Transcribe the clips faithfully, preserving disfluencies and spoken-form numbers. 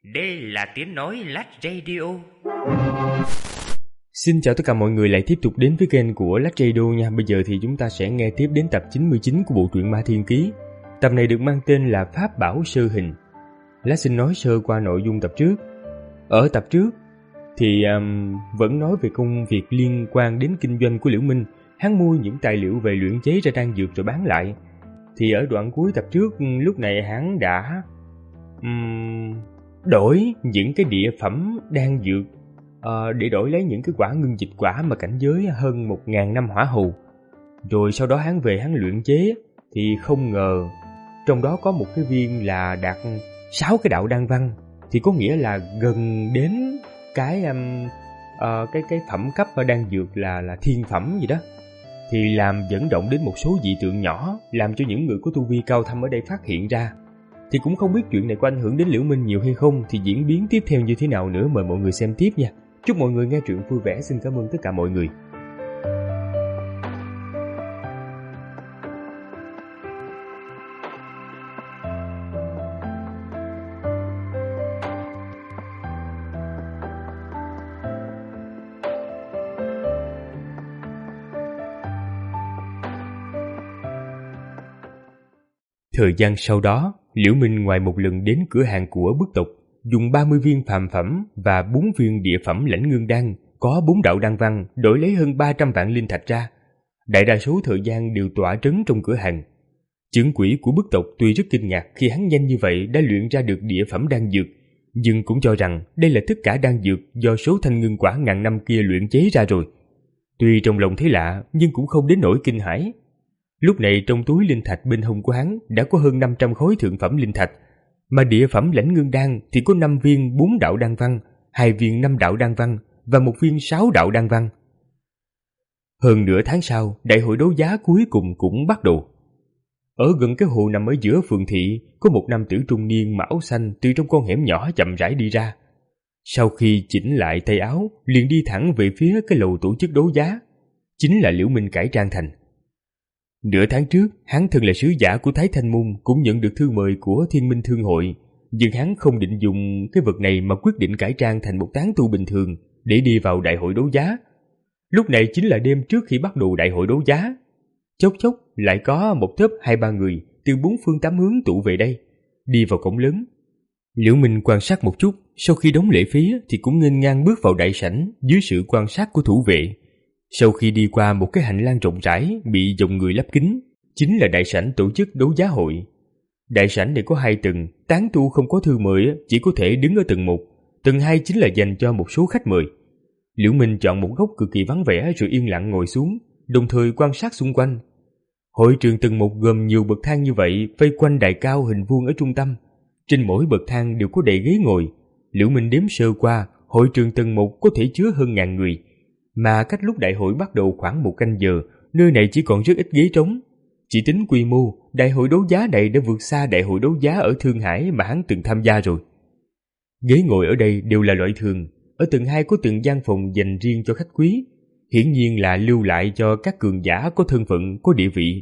Đây là tiếng nói Lách Radio. Xin chào tất cả mọi người lại tiếp tục đến với kênh của Lách Radio nha. Bây giờ thì chúng ta sẽ nghe tiếp đến tập chín mươi chín của bộ truyện Ma Thiên Ký. Tập này được mang tên là Pháp Bảo Sơ Hình. Lách xin nói sơ qua nội dung tập trước. Ở tập trước thì um, vẫn nói về công việc liên quan đến kinh doanh của Liễu Minh. Hắn mua những tài liệu về luyện chế ra đan dược rồi bán lại. Thì ở đoạn cuối tập trước, lúc này hắn đã um, đổi những cái địa phẩm đan dược uh, để đổi lấy những cái quả ngưng dịch quả mà cảnh giới hơn một ngàn năm hỏa hầu. Rồi sau đó hắn về hắn luyện chế thì không ngờ trong đó có một cái viên là đạt sáu cái đạo đan văn, thì có nghĩa là gần đến cái um, uh, cái cái phẩm cấp đan dược là là thiên phẩm gì đó, thì làm dẫn động đến một số dị tượng nhỏ, làm cho những người có tu vi cao thâm ở đây phát hiện ra. Thì cũng không biết chuyện này có ảnh hưởng đến Liễu Minh nhiều hay không, thì diễn biến tiếp theo như thế nào nữa, mời mọi người xem tiếp nha. Chúc mọi người nghe truyện vui vẻ. Xin cảm ơn tất cả mọi người. Thời gian sau đó, Liễu Minh ngoài một lần đến cửa hàng của bức tộc, dùng ba mươi viên phàm phẩm và bốn viên địa phẩm lãnh ngưng đan, có bốn đạo đan văn, đổi lấy hơn ba trăm vạn linh thạch ra. Đại đa số thời gian đều tỏa trấn trong cửa hàng. Trưởng quỹ của bức tộc tuy rất kinh ngạc khi hắn nhanh như vậy đã luyện ra được địa phẩm đan dược, nhưng cũng cho rằng đây là tất cả đan dược do số thanh ngưng quả ngàn năm kia luyện chế ra rồi. Tuy trong lòng thấy lạ, nhưng cũng không đến nỗi kinh hãi. Lúc này trong túi linh thạch bên hông của hắn đã có hơn năm trăm khối thượng phẩm linh thạch, mà địa phẩm lãnh ngưng đan thì có năm viên bốn đạo đan văn, hai viên năm đạo đan văn và một viên sáu đạo đan văn. Hơn nửa tháng sau, đại hội đấu giá cuối cùng cũng bắt đầu. Ở gần cái hồ nằm ở giữa phường thị, có một nam tử trung niên mặc áo xanh từ trong con hẻm nhỏ chậm rãi đi ra. Sau khi chỉnh lại tay áo, liền đi thẳng về phía cái lầu tổ chức đấu giá. Chính là Liễu Minh cải trang thành. Nửa tháng trước, hắn thân là sứ giả của Thái Thanh Môn, cũng nhận được thư mời của Thiên Minh Thương Hội, nhưng hắn không định dùng cái vật này mà quyết định cải trang thành một tán tu bình thường để đi vào đại hội đấu giá. Lúc này chính là đêm trước khi bắt đầu đại hội đấu giá. Chốc chốc lại có một tốp hai ba người từ bốn phương tám hướng tụ về đây, đi vào cổng lớn. Liễu Minh quan sát một chút, sau khi đóng lễ phí thì cũng nghênh ngang bước vào đại sảnh dưới sự quan sát của thủ vệ. Sau khi đi qua một cái hành lang rộng rãi bị dòng người lấp kín, chính là đại sảnh tổ chức đấu giá hội. Đại sảnh này có hai tầng, tán tu không có thư mời chỉ có thể đứng ở tầng một, tầng hai chính là dành cho một số khách mời. Liễu Minh chọn một góc cực kỳ vắng vẻ rồi yên lặng ngồi xuống, đồng thời quan sát xung quanh. Hội trường tầng một gồm nhiều bậc thang như vậy, vây quanh đài cao hình vuông ở trung tâm. Trên mỗi bậc thang đều có đầy ghế ngồi. Liễu Minh đếm sơ qua, hội trường tầng một có thể chứa hơn ngàn người. Mà cách lúc đại hội bắt đầu khoảng một canh giờ, nơi này chỉ còn rất ít ghế trống. Chỉ tính quy mô, đại hội đấu giá này đã vượt xa đại hội đấu giá ở Thương Hải mà hắn từng tham gia rồi. Ghế ngồi ở đây đều là loại thường. Ở tầng hai có từng gian phòng dành riêng cho khách quý, hiển nhiên là lưu lại cho các cường giả có thân phận, có địa vị.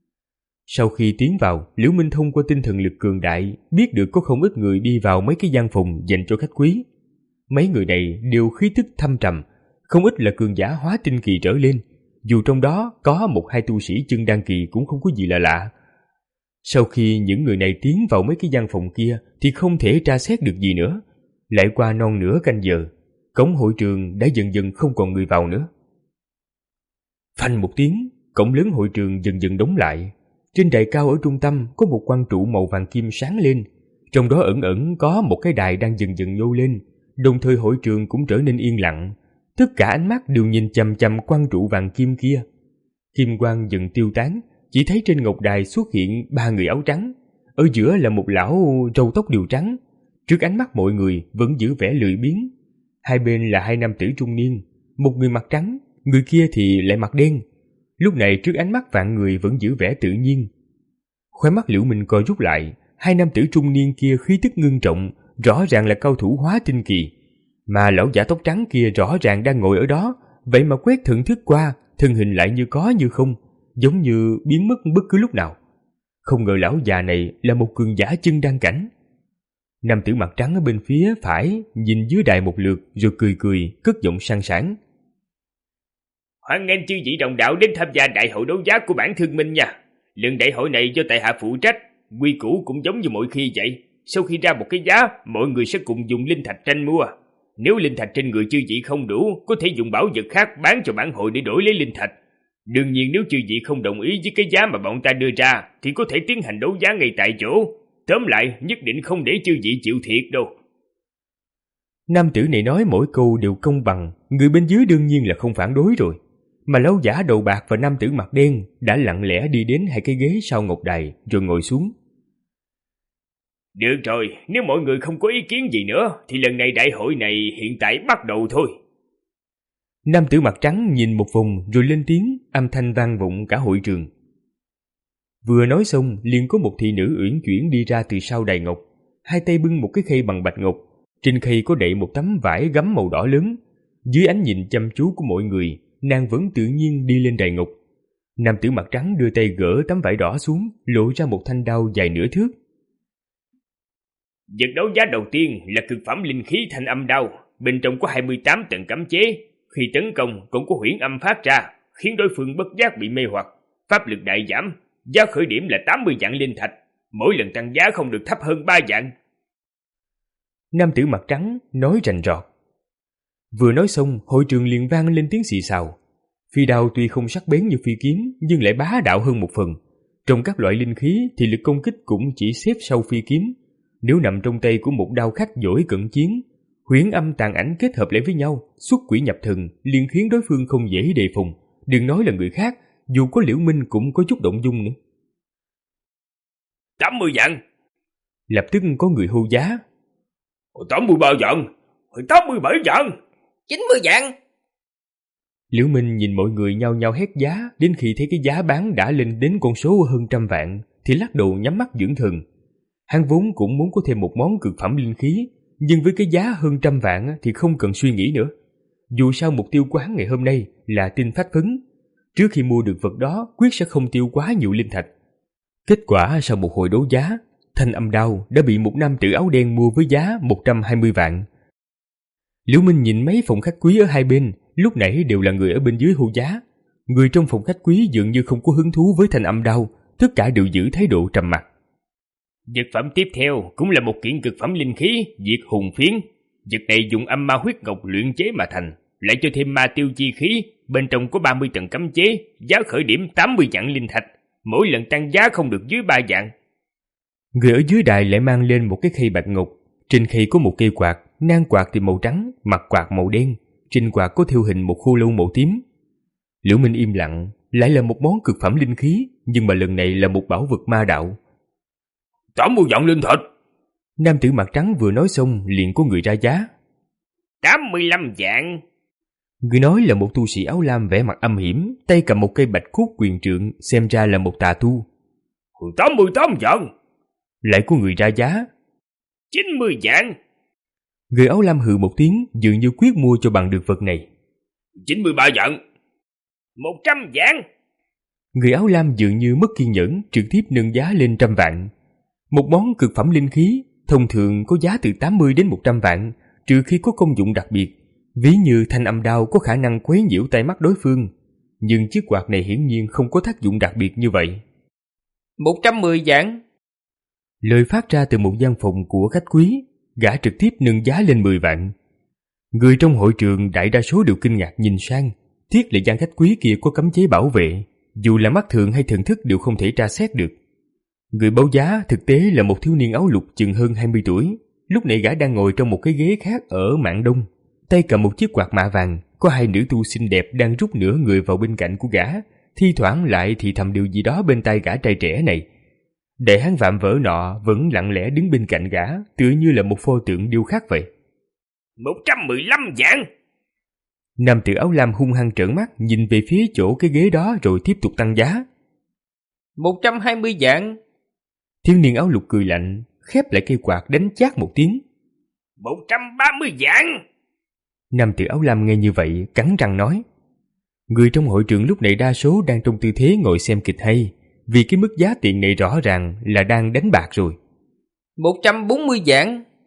Sau khi tiến vào, Liễu Minh thông qua tinh thần lực cường đại biết được có không ít người đi vào mấy cái gian phòng dành cho khách quý. Mấy người này đều khí tức thâm trầm, không ít là cường giả hóa tinh kỳ trở lên, dù trong đó có một hai tu sĩ chân đan kỳ cũng không có gì là lạ. Sau khi những người này tiến vào mấy cái gian phòng kia thì không thể tra xét được gì nữa. Lại qua non nửa canh giờ, cổng hội trường đã dần dần không còn người vào nữa. Phanh một tiếng, cổng lớn hội trường dần dần đóng lại. Trên đài cao ở trung tâm có một quan trụ màu vàng kim sáng lên, trong đó ẩn ẩn có một cái đài đang dần dần nhô lên, đồng thời hội trường cũng trở nên yên lặng. Tất cả ánh mắt đều nhìn chằm chằm quan trụ vàng kim kia. Kim quang dần tiêu tán, chỉ thấy trên ngọc đài xuất hiện ba người áo trắng. Ở giữa là một lão râu tóc đều trắng. Trước ánh mắt mọi người vẫn giữ vẻ lười biếng. Hai bên là hai nam tử trung niên, một người mặc trắng, người kia thì lại mặc đen. Lúc này trước ánh mắt vạn người vẫn giữ vẻ tự nhiên. Khóe mắt Liễu Minh co rút lại, hai nam tử trung niên kia khí tức ngưng trọng, rõ ràng là cao thủ hóa tinh kỳ. Mà lão giả tóc trắng kia rõ ràng đang ngồi ở đó, vậy mà quét thần thức qua, thân hình lại như có như không, giống như biến mất bất cứ lúc nào. Không ngờ lão già này là một cường giả chân đan cảnh. Nam tử mặt trắng ở bên phía phải nhìn dưới đài một lượt rồi cười cười, cất giọng sang sảng. Hoan nghênh chư vị đồng đạo đến tham gia đại hội đấu giá của bản Thương Minh nha. Lần đại hội này do tại hạ phụ trách, quy củ cũng giống như mọi khi vậy. Sau khi ra một cái giá, mọi người sẽ cùng dùng linh thạch tranh mua. Nếu linh thạch trên người chư vị không đủ, có thể dùng bảo vật khác bán cho bản hội để đổi lấy linh thạch. Đương nhiên nếu chư vị không đồng ý với cái giá mà bọn ta đưa ra, thì có thể tiến hành đấu giá ngay tại chỗ. Tóm lại, nhất định không để chư vị chịu thiệt đâu. Nam tử này nói mỗi câu đều công bằng, người bên dưới đương nhiên là không phản đối rồi. Mà lão giả đầu bạc và nam tử mặt đen đã lặng lẽ đi đến hai cái ghế sau ngọc đài rồi ngồi xuống. Được rồi, nếu mọi người không có ý kiến gì nữa, thì lần này đại hội này hiện tại bắt đầu thôi. Nam tử mặt trắng nhìn một vòng rồi lên tiếng, âm thanh vang vọng cả hội trường. Vừa nói xong, liền có một thị nữ uyển chuyển đi ra từ sau đài ngọc, hai tay bưng một cái khay bằng bạch ngọc, trên khay có đậy một tấm vải gấm màu đỏ lớn. Dưới ánh nhìn chăm chú của mọi người, nàng vẫn tự nhiên đi lên đài ngọc. Nam tử mặt trắng đưa tay gỡ tấm vải đỏ xuống, lộ ra một thanh đao dài nửa thước. Vật đấu giá đầu tiên là cực phẩm linh khí thanh âm đao, bên trong có hai mươi tám tầng cấm chế, khi tấn công cũng có huyễn âm phát ra, khiến đối phương bất giác bị mê hoặc, pháp lực đại giảm, giá khởi điểm là tám mươi vạn linh thạch, mỗi lần tăng giá không được thấp hơn ba vạn. Nam tử mặt trắng nói rành rọt. Vừa nói xong, hội trường liền vang lên tiếng xì xào. Phi đao tuy không sắc bén như phi kiếm, nhưng lại bá đạo hơn một phần. Trong các loại linh khí thì lực công kích cũng chỉ xếp sau phi kiếm. Nếu nằm trong tay của một đao khách giỏi cận chiến, huyễn âm tàn ảnh kết hợp lại với nhau, xuất quỷ nhập thần, liền khiến đối phương không dễ đề phòng. Đừng nói là người khác, dù có Liễu Minh cũng có chút động dung nữa. tám mươi vạn. Lập tức có người hô giá. tám mươi ba vạn, tám mươi bảy vạn, chín mươi vạn. Liễu Minh nhìn mọi người nhao nhao hét giá, đến khi thấy cái giá bán đã lên đến con số hơn trăm vạn, thì lắc đầu nhắm mắt dưỡng thần. Hắn vốn cũng muốn có thêm một món cực phẩm linh khí, nhưng với cái giá hơn trăm vạn thì không cần suy nghĩ nữa. Dù sao mục tiêu của hắn ngày hôm nay là tinh phách phấn. Trước khi mua được vật đó, quyết sẽ không tiêu quá nhiều linh thạch. Kết quả sau một hồi đấu giá, thanh âm đao đã bị một nam tử áo đen mua với giá một trăm hai mươi vạn. Liễu Minh nhìn mấy phòng khách quý ở hai bên, lúc nãy đều là người ở bên dưới hô giá. Người trong phòng khách quý dường như không có hứng thú với thanh âm đao, tất cả đều giữ thái độ trầm mặc. Vật phẩm tiếp theo cũng là một kiện cực phẩm linh khí, diệt hùng phiến. Vật này dùng âm ma huyết ngọc luyện chế mà thành, lại cho thêm ma tiêu chi khí, bên trong có ba mươi tầng cấm chế, giá khởi điểm tám mươi vạn linh thạch, mỗi lần tăng giá không được dưới ba vạn. Người ở dưới đài lại mang lên một cái khay bạch ngọc, trên khay có một cây quạt, nang quạt thì màu trắng, mặt quạt màu đen, trên quạt có thêu hình một khô lâu màu tím. Liễu Minh im lặng, lại là một món cực phẩm linh khí, nhưng mà lần này là một bảo vật ma đạo. tám mươi vạn linh thạch. Nam tử mặt trắng vừa nói xong liền có người ra giá. tám mươi lăm vạn. Người nói là một tu sĩ áo lam vẻ mặt âm hiểm, tay cầm một cây bạch cốt quyền trượng, xem ra là một tà tu. tám mươi tám vạn. Lại có người ra giá. chín mươi vạn. Người áo lam hừ một tiếng, dường như quyết mua cho bằng được vật này. chín mươi ba vạn. một trăm vạn. Người áo lam dường như mất kiên nhẫn, trực tiếp nâng giá lên trăm vạn. Một món cực phẩm linh khí, thông thường có giá từ tám mươi đến một trăm vạn, trừ khi có công dụng đặc biệt, ví như thanh âm đao có khả năng quấy nhiễu tai mắt đối phương. Nhưng chiếc quạt này hiển nhiên không có tác dụng đặc biệt như vậy. một trăm mười vạn. Lời phát ra từ một gian phòng của khách quý, gã trực tiếp nâng giá lên mười vạn. Người trong hội trường đại đa số đều kinh ngạc nhìn sang, tiếc là gian khách quý kia có cấm chế bảo vệ, dù là mắt thường hay thần thức đều không thể tra xét được. Người báo giá thực tế là một thiếu niên áo lục chừng hơn hai mươi tuổi, lúc này gã đang ngồi trong một cái ghế khác ở mạn đông, tay cầm một chiếc quạt mạ vàng, có hai nữ tu xinh đẹp đang rút nửa người vào bên cạnh của gã, thi thoảng lại thì thầm điều gì đó bên tai gã trai trẻ này. Đại hán vạm vỡ nọ vẫn lặng lẽ đứng bên cạnh gã, tựa như là một pho tượng điêu khắc vậy. một trăm mười lăm vạn. Nam tử áo lam hung hăng trợn mắt nhìn về phía chỗ cái ghế đó rồi tiếp tục tăng giá. một trăm hai mươi vạn. Thiếu niên áo lục cười lạnh, khép lại cây quạt đánh chát một tiếng. một trăm ba mươi vạn. Nam tử áo lam nghe như vậy cắn răng nói. Người trong hội trường lúc này đa số đang trong tư thế ngồi xem kịch hay, vì cái mức giá tiền này rõ ràng là đang đánh bạc rồi. một trăm bốn mươi vạn.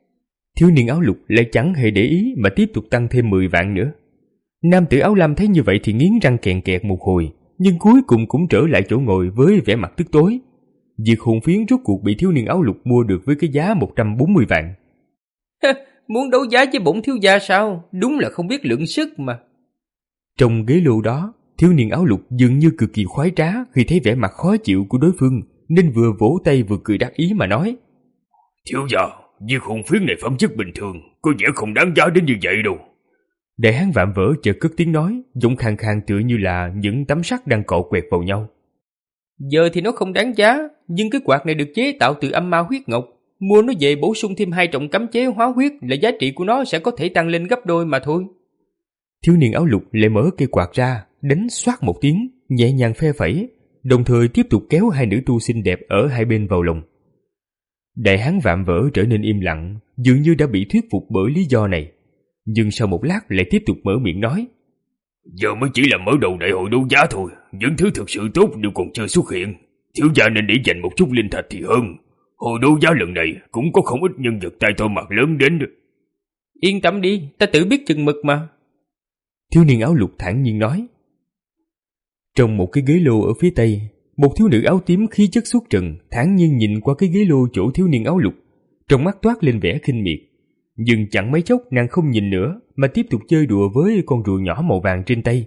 Thiếu niên áo lục lại chẳng hề để ý mà tiếp tục tăng thêm mười vạn nữa. Nam tử áo lam thấy như vậy thì nghiến răng kèn kẹt một hồi, nhưng cuối cùng cũng trở lại chỗ ngồi với vẻ mặt tức tối. Diệt hồn phiến rốt cuộc bị thiếu niên áo lục mua được với cái giá một trăm bốn mươi vạn. Muốn đấu giá với bổn thiếu gia sao? Đúng là không biết lượng sức mà. Trong ghế lô đó, thiếu niên áo lục dường như cực kỳ khoái trá khi thấy vẻ mặt khó chịu của đối phương, nên vừa vỗ tay vừa cười đắc ý mà nói: Thiếu gia, diệt hồn phiến này phẩm chất bình thường, có vẻ không đáng giá đến như vậy đâu. Đại hán vạm vỡ chợt cất tiếng nói, giọng khàn khàn tựa như là những tấm sắt đang cọ quẹt vào nhau. Giờ thì nó không đáng giá, nhưng cái quạt này được chế tạo từ âm ma huyết ngọc. Mua nó về bổ sung thêm hai trọng cấm chế hóa huyết là giá trị của nó sẽ có thể tăng lên gấp đôi mà thôi. Thiếu niên áo lục lại mở cây quạt ra, đánh xoát một tiếng, nhẹ nhàng phe phẩy, đồng thời tiếp tục kéo hai nữ tu xinh đẹp ở hai bên vào lòng. Đại hán vạm vỡ trở nên im lặng, dường như đã bị thuyết phục bởi lý do này. Nhưng sau một lát lại tiếp tục mở miệng nói: Giờ mới chỉ là mở đầu đại hội đấu giá thôi, những thứ thực sự tốt đều còn chưa xuất hiện. Thiếu gia nên để dành một chút linh thạch thì hơn. Hội đấu giá lần này cũng có không ít nhân vật tay to mặt lớn đến. Yên tâm đi, ta tự biết chừng mực mà. Thiếu niên áo lục thản nhiên nói. Trong một cái ghế lô ở phía tây, một thiếu nữ áo tím khí chất xuất trần thản nhiên nhìn qua cái ghế lô chỗ thiếu niên áo lục, trong mắt toát lên vẻ khinh miệt. Nhưng chẳng mấy chốc nàng không nhìn nữa mà tiếp tục chơi đùa với con rùa nhỏ màu vàng trên tay.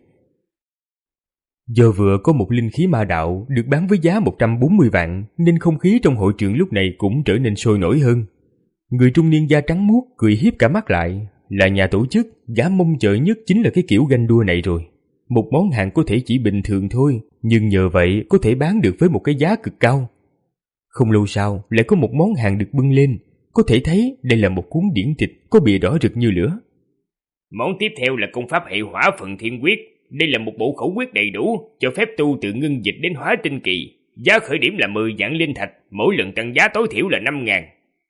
Do vừa có một linh khí ma đạo được bán với giá một trăm bốn mươi vạn, nên không khí trong hội trường lúc này cũng trở nên sôi nổi hơn. Người trung niên da trắng muốt cười hiếp cả mắt lại, là nhà tổ chức, gã mong chờ nhất chính là cái kiểu ganh đua này rồi. Một món hàng có thể chỉ bình thường thôi, nhưng nhờ vậy có thể bán được với một cái giá cực cao. Không lâu sau lại có một món hàng được bưng lên, có thể thấy đây là một cuốn điển tịch có bìa đỏ rực như lửa. Món tiếp theo là công pháp hệ hỏa phần thiên quyết. Đây là một bộ khẩu quyết đầy đủ, cho phép tu từ ngưng dịch đến hóa tinh kỳ. Giá khởi điểm là mười vạn linh thạch, mỗi lần tăng giá tối thiểu là năm ngàn.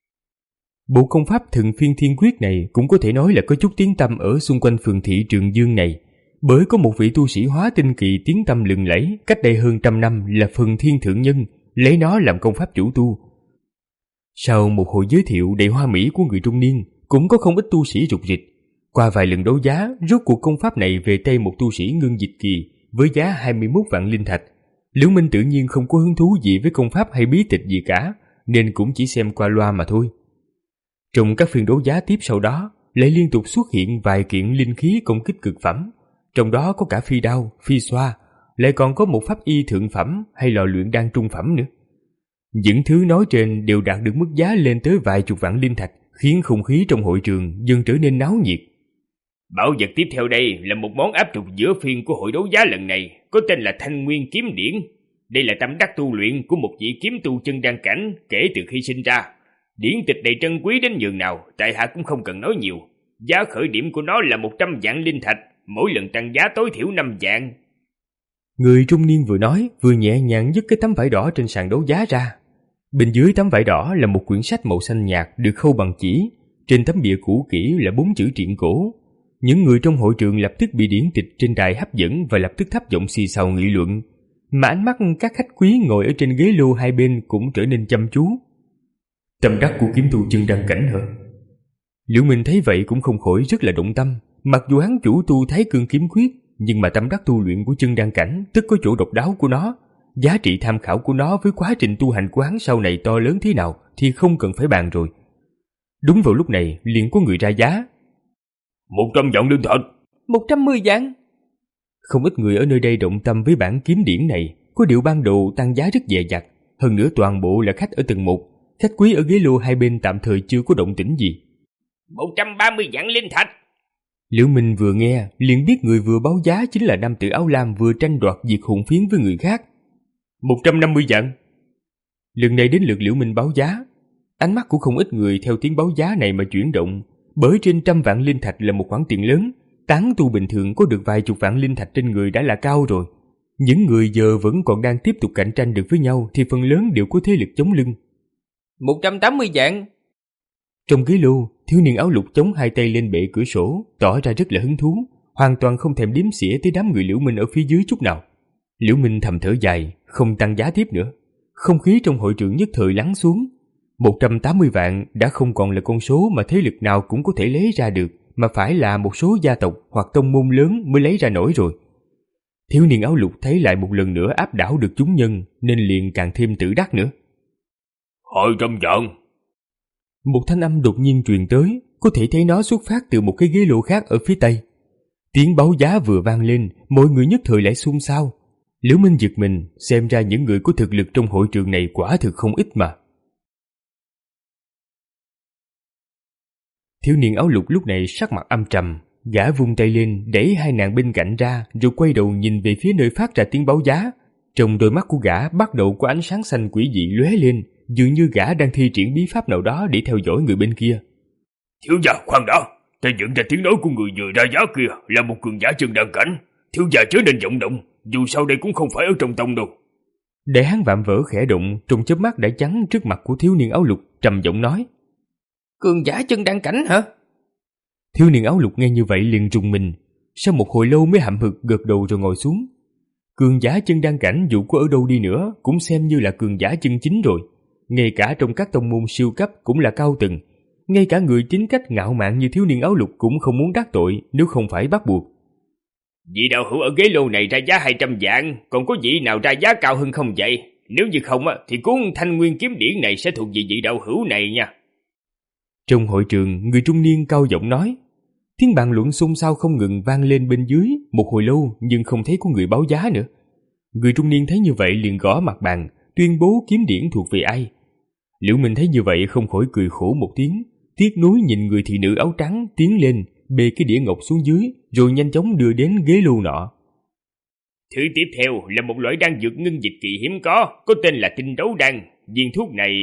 Bộ công pháp thần phiên thiên quyết này cũng có thể nói là có chút tiếng tăm ở xung quanh phường thị Trường Dương này, bởi có một vị tu sĩ hóa tinh kỳ tiếng tăm lừng lẫy cách đây hơn trăm năm là Phần Thiên Thượng Nhân, lấy nó làm công pháp chủ tu. Sau một hồi giới thiệu đầy hoa mỹ của người trung niên, cũng có không ít tu sĩ rục rịch. Qua vài lần đấu giá, rốt cuộc công pháp này về tay một tu sĩ ngưng dịch kỳ với giá hai mươi mốt vạn linh thạch. Liễu Minh tự nhiên không có hứng thú gì với công pháp hay bí tịch gì cả, nên cũng chỉ xem qua loa mà thôi. Trong các phiên đấu giá tiếp sau đó, lại liên tục xuất hiện vài kiện linh khí công kích cực phẩm, trong đó có cả phi đao, phi xoa, lại còn có một pháp y thượng phẩm hay lò luyện đan trung phẩm nữa. Những thứ nói trên đều đạt được mức giá lên tới vài chục vạn linh thạch, khiến không khí trong hội trường dần trở nên náo nhiệt. Bảo vật tiếp theo đây là một món áp trục giữa phiên của hội đấu giá lần này, có tên là Thanh Nguyên Kiếm Điển. Đây là tâm đắc tu luyện của một vị kiếm tu chân đan cảnh kể từ khi sinh ra. Điển tịch này trân quý đến nhường nào, tại hạ cũng không cần nói nhiều. Giá khởi điểm của nó là một trăm vạn linh thạch, mỗi lần tăng giá tối thiểu năm vạn. Người trung niên vừa nói vừa nhẹ nhàng nhấc cái tấm vải đỏ trên sàn đấu giá ra. Bên dưới tấm vải đỏ là một quyển sách màu xanh nhạt được khâu bằng chỉ, trên tấm bìa cũ kỹ là bốn chữ truyện cổ. Những người trong hội trường lập tức bị điển tịch trên đài hấp dẫn và lập tức thấp giọng xì xào nghị luận, mà ánh mắt các khách quý ngồi ở trên ghế lô hai bên cũng trở nên chăm chú. Tâm đắc của kiếm tu chân đan cảnh hả? Liễu Minh thấy vậy cũng không khỏi rất là động tâm. Mặc dù hắn chủ tu Thái Cương kiếm quyết, nhưng mà tâm đắc tu luyện của chân đan cảnh tức có chỗ độc đáo của nó. Giá trị tham khảo của nó với quá trình tu hành của hắn sau này to lớn thế nào thì không cần phải bàn rồi. Đúng vào lúc này liền có người ra giá. Một trăm vạn linh thạch. Một trăm mười vạn. Không ít người ở nơi đây động tâm với bản kiếm điển này, có điều ban đầu tăng giá rất dè dặt. Hơn nữa toàn bộ là khách ở tầng một, khách quý ở ghế lô hai bên tạm thời chưa có động tĩnh gì. Một trăm ba mươi vạn linh thạch. Liễu Minh vừa nghe liền biết người vừa báo giá chính là nam tử áo lam vừa tranh đoạt diệt hồn phiến với người khác. Một trăm năm mươi vạn. Lần này đến lượt Liễu Minh báo giá. Ánh mắt của không ít người theo tiếng báo giá này mà chuyển động, bởi trên trăm vạn linh thạch là một khoản tiền lớn. Tán tu bình thường có được vài chục vạn linh thạch trên người đã là cao rồi. Những người giờ vẫn còn đang tiếp tục cạnh tranh được với nhau thì phần lớn đều có thế lực chống lưng. Một trăm tám mươi vạn. Trong ghế lô, thiếu niên áo lục chống hai tay lên bệ cửa sổ, tỏ ra rất là hứng thú, hoàn toàn không thèm đếm xỉa tới đám người Liễu Minh ở phía dưới chút nào. Liễu Minh thầm thở dài, không tăng giá tiếp nữa. Không khí trong hội trường nhất thời lắng xuống. một trăm tám mươi vạn đã không còn là con số mà thế lực nào cũng có thể lấy ra được, mà phải là một số gia tộc hoặc tông môn lớn mới lấy ra nổi rồi. Thiếu niên áo lục thấy lại một lần nữa áp đảo được chúng nhân, nên liền càng thêm tự đắc nữa. Hai trăm vạn. Một thanh âm đột nhiên truyền tới, có thể thấy nó xuất phát từ một cái ghế lô khác ở phía tây. Tiếng báo giá vừa vang lên, mọi người nhất thời lại xôn xao. Liễu Minh giật mình, xem ra những người có thực lực trong hội trường này quả thực không ít mà. Thiếu niên áo lục lúc này sắc mặt âm trầm, gã vung tay lên đẩy hai nàng bên cạnh ra, rồi quay đầu nhìn về phía nơi phát ra tiếng báo giá. Trong đôi mắt của gã bắt đầu có ánh sáng xanh quỷ dị lóe lên, dường như gã đang thi triển bí pháp nào đó để theo dõi người bên kia. Thiếu gia, khoan đã, ta nhận ra tiếng nói của người vừa ra giá kia là một cường giả chân đan cảnh. Thiếu gia chớ nên vọng động, dù sao đây cũng không phải ở trong tông đâu. Để hắn vạm vỡ khẽ động, trong chớp mắt đã chắn trước mặt của thiếu niên áo lục, trầm giọng nói: Cường giả chân đan cảnh hả? Thiếu niên áo lục nghe như vậy liền rùng mình, sau một hồi lâu mới hậm hực gật đầu rồi ngồi xuống. Cường giả chân đan cảnh dù có ở đâu đi nữa cũng xem như là cường giả chân chính rồi. Ngay cả trong các tông môn siêu cấp cũng là cao tầng. Ngay cả người tính cách ngạo mạn như thiếu niên áo lục cũng không muốn đắc tội nếu không phải bắt buộc. Vị đạo hữu ở ghế lô này ra giá hai trăm vạn, còn có vị nào ra giá cao hơn không vậy? Nếu như không thì cuốn Thanh Nguyên kiếm điển này sẽ thuộc về vị đạo hữu này nha. Trong hội trường, người trung niên cao giọng nói. Tiếng bàn luận xôn xao không ngừng vang lên bên dưới một hồi lâu, nhưng không thấy có người báo giá nữa. Người trung niên thấy như vậy liền gõ mặt bàn, tuyên bố kiếm điển thuộc về ai. Liễu Minh thấy như vậy không khỏi cười khổ một tiếng, tiếc nuối nhìn người thị nữ áo trắng tiến lên, bê cái đĩa ngọc xuống dưới, rồi nhanh chóng đưa đến ghế lô nọ. Thứ tiếp theo là một loại đan dược ngưng dịch kỳ hiếm có, có tên là tinh đấu đan. Viên thuốc này...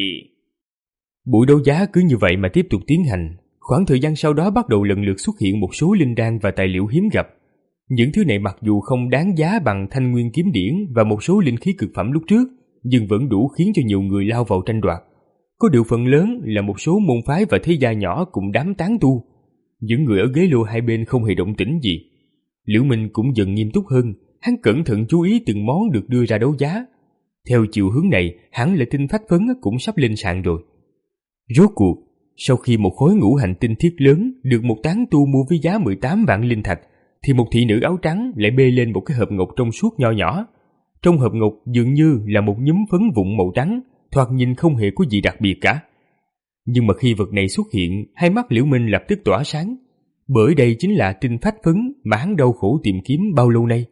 Buổi đấu giá cứ như vậy mà tiếp tục tiến hành. Khoảng thời gian sau đó bắt đầu lần lượt xuất hiện một số linh đan và tài liệu hiếm gặp. Những thứ này mặc dù không đáng giá bằng Thanh Nguyên kiếm điển và một số linh khí cực phẩm lúc trước, nhưng vẫn đủ khiến cho nhiều người lao vào tranh đoạt. Có điều phần lớn là một số môn phái và thế gia nhỏ cùng đám tán tu. Những người ở ghế lô hai bên không hề động tĩnh gì. Liễu Minh cũng dần nghiêm túc hơn, hắn cẩn thận chú ý từng món được đưa ra đấu giá. Theo chiều hướng này, hẳn là tinh phách phấn cũng sắp lên sàn rồi. Rốt cuộc, sau khi một khối ngũ hành tinh thiết lớn được một tán tu mua với giá mười tám vạn linh thạch, thì một thị nữ áo trắng lại bê lên một cái hộp ngọc trong suốt nho nhỏ. Trong hộp ngọc dường như là một nhúm phấn vụn màu trắng, thoạt nhìn không hề có gì đặc biệt cả. Nhưng mà khi vật này xuất hiện, hai mắt Liễu Minh lập tức tỏa sáng, bởi đây chính là tinh phách phấn mà hắn đau khổ tìm kiếm bao lâu nay.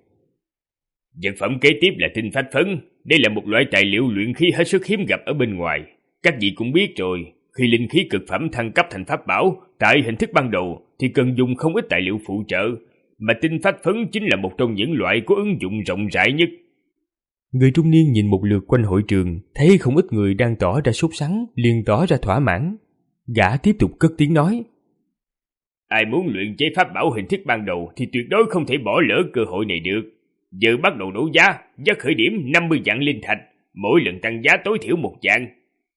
Vật phẩm kế tiếp là tinh phách phấn. Đây là một loại tài liệu luyện khí hết sức hiếm gặp ở bên ngoài. Các vị cũng biết rồi, khi linh khí cực phẩm thăng cấp thành pháp bảo, tại hình thức ban đầu thì cần dùng không ít tài liệu phụ trợ, mà tinh phách phấn chính là một trong những loại có ứng dụng rộng rãi nhất. Người trung niên nhìn một lượt quanh hội trường, thấy không ít người đang tỏ ra sốt sắng, liền tỏ ra thỏa mãn. Gã tiếp tục cất tiếng nói: Ai muốn luyện chế pháp bảo hình thức ban đầu thì tuyệt đối không thể bỏ lỡ cơ hội này được. Giờ bắt đầu đấu giá, giá khởi điểm năm mươi vạn linh thạch, mỗi lần tăng giá tối thiểu một vạn.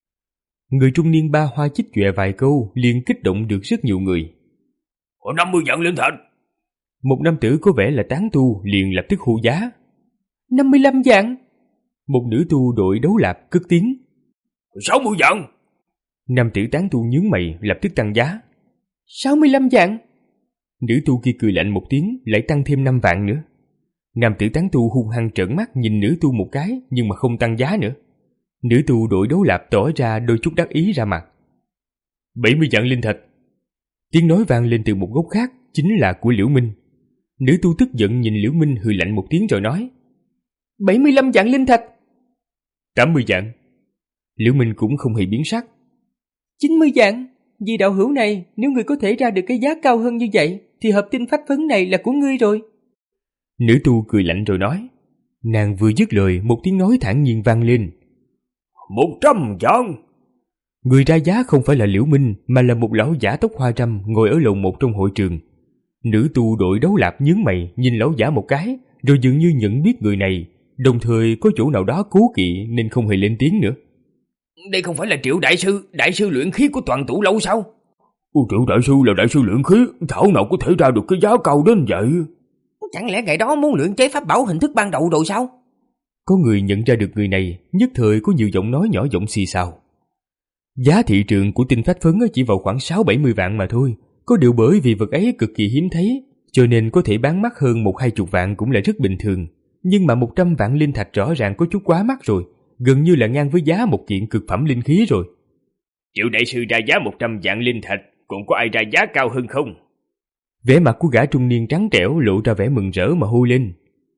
Người trung niên ba hoa chích chọe vài câu liền kích động được rất nhiều người. Có năm mươi vạn linh thạch. Một nam tử có vẻ là tán tu liền lập tức hô giá. năm mươi lăm vạn. Một nữ tu đội đấu lạp cất tiếng. sáu mươi vạn. Nam tử tán tu nhướng mày lập tức tăng giá. sáu mươi lăm vạn. Nữ tu kia cười lạnh một tiếng lại tăng thêm năm vạn nữa. Nam tử tán tu hung hăng trợn mắt nhìn nữ tu một cái nhưng mà không tăng giá nữa. Nữ tu đội đấu lạp tỏ ra đôi chút đắc ý ra mặt. bảy mươi vạn linh thạch. Tiếng nói vang lên từ một góc khác, chính là của Liễu Minh. Nữ tu tức giận nhìn Liễu Minh hừ lạnh một tiếng rồi nói. bảy mươi lăm vạn linh thạch. tám mươi vạn. Liễu Minh cũng không hề biến sắc. chín mươi vạn. Vì đạo hữu này, nếu người có thể ra được cái giá cao hơn như vậy, thì hộp tinh phách phấn này là của ngươi rồi. Nữ tu cười lạnh rồi nói. Nàng vừa dứt lời, một tiếng nói thản nhiên vang lên. Một trăm vạn. Người ra giá không phải là Liễu Minh, mà là một lão giả tóc hoa râm ngồi ở lầu một trong hội trường. Nữ tu đội đấu lạp nhướng mày nhìn lão giả một cái, rồi dường như nhận biết người này, đồng thời có chỗ nào đó cố kỵ nên không hề lên tiếng nữa. Đây không phải là Triệu đại sư, đại sư luyện khí của Toàn Tụ lâu sao? Ủa, Triệu đại sư là đại sư luyện khí, thảo nào có thể ra được cái giá cao đến vậy? Chẳng lẽ ngày đó muốn luyện chế pháp bảo hình thức ban đầu rồi sao? Có người nhận ra được người này, nhất thời có nhiều giọng nói nhỏ giọng xì xào. Giá thị trường của tinh phách phấn chỉ vào khoảng sáu bảy mươi vạn mà thôi. Có điều bởi vì vật ấy cực kỳ hiếm thấy, cho nên có thể bán mắc hơn một hai chục vạn cũng là rất bình thường. Nhưng mà một trăm vạn linh thạch rõ ràng có chút quá mắc rồi, gần như là ngang với giá một kiện cực phẩm linh khí rồi. Triệu đại sư ra giá một trăm vạn linh thạch, còn có ai ra giá cao hơn không? Vẻ mặt của gã trung niên trắng trẻo lộ ra vẻ mừng rỡ mà hô lên.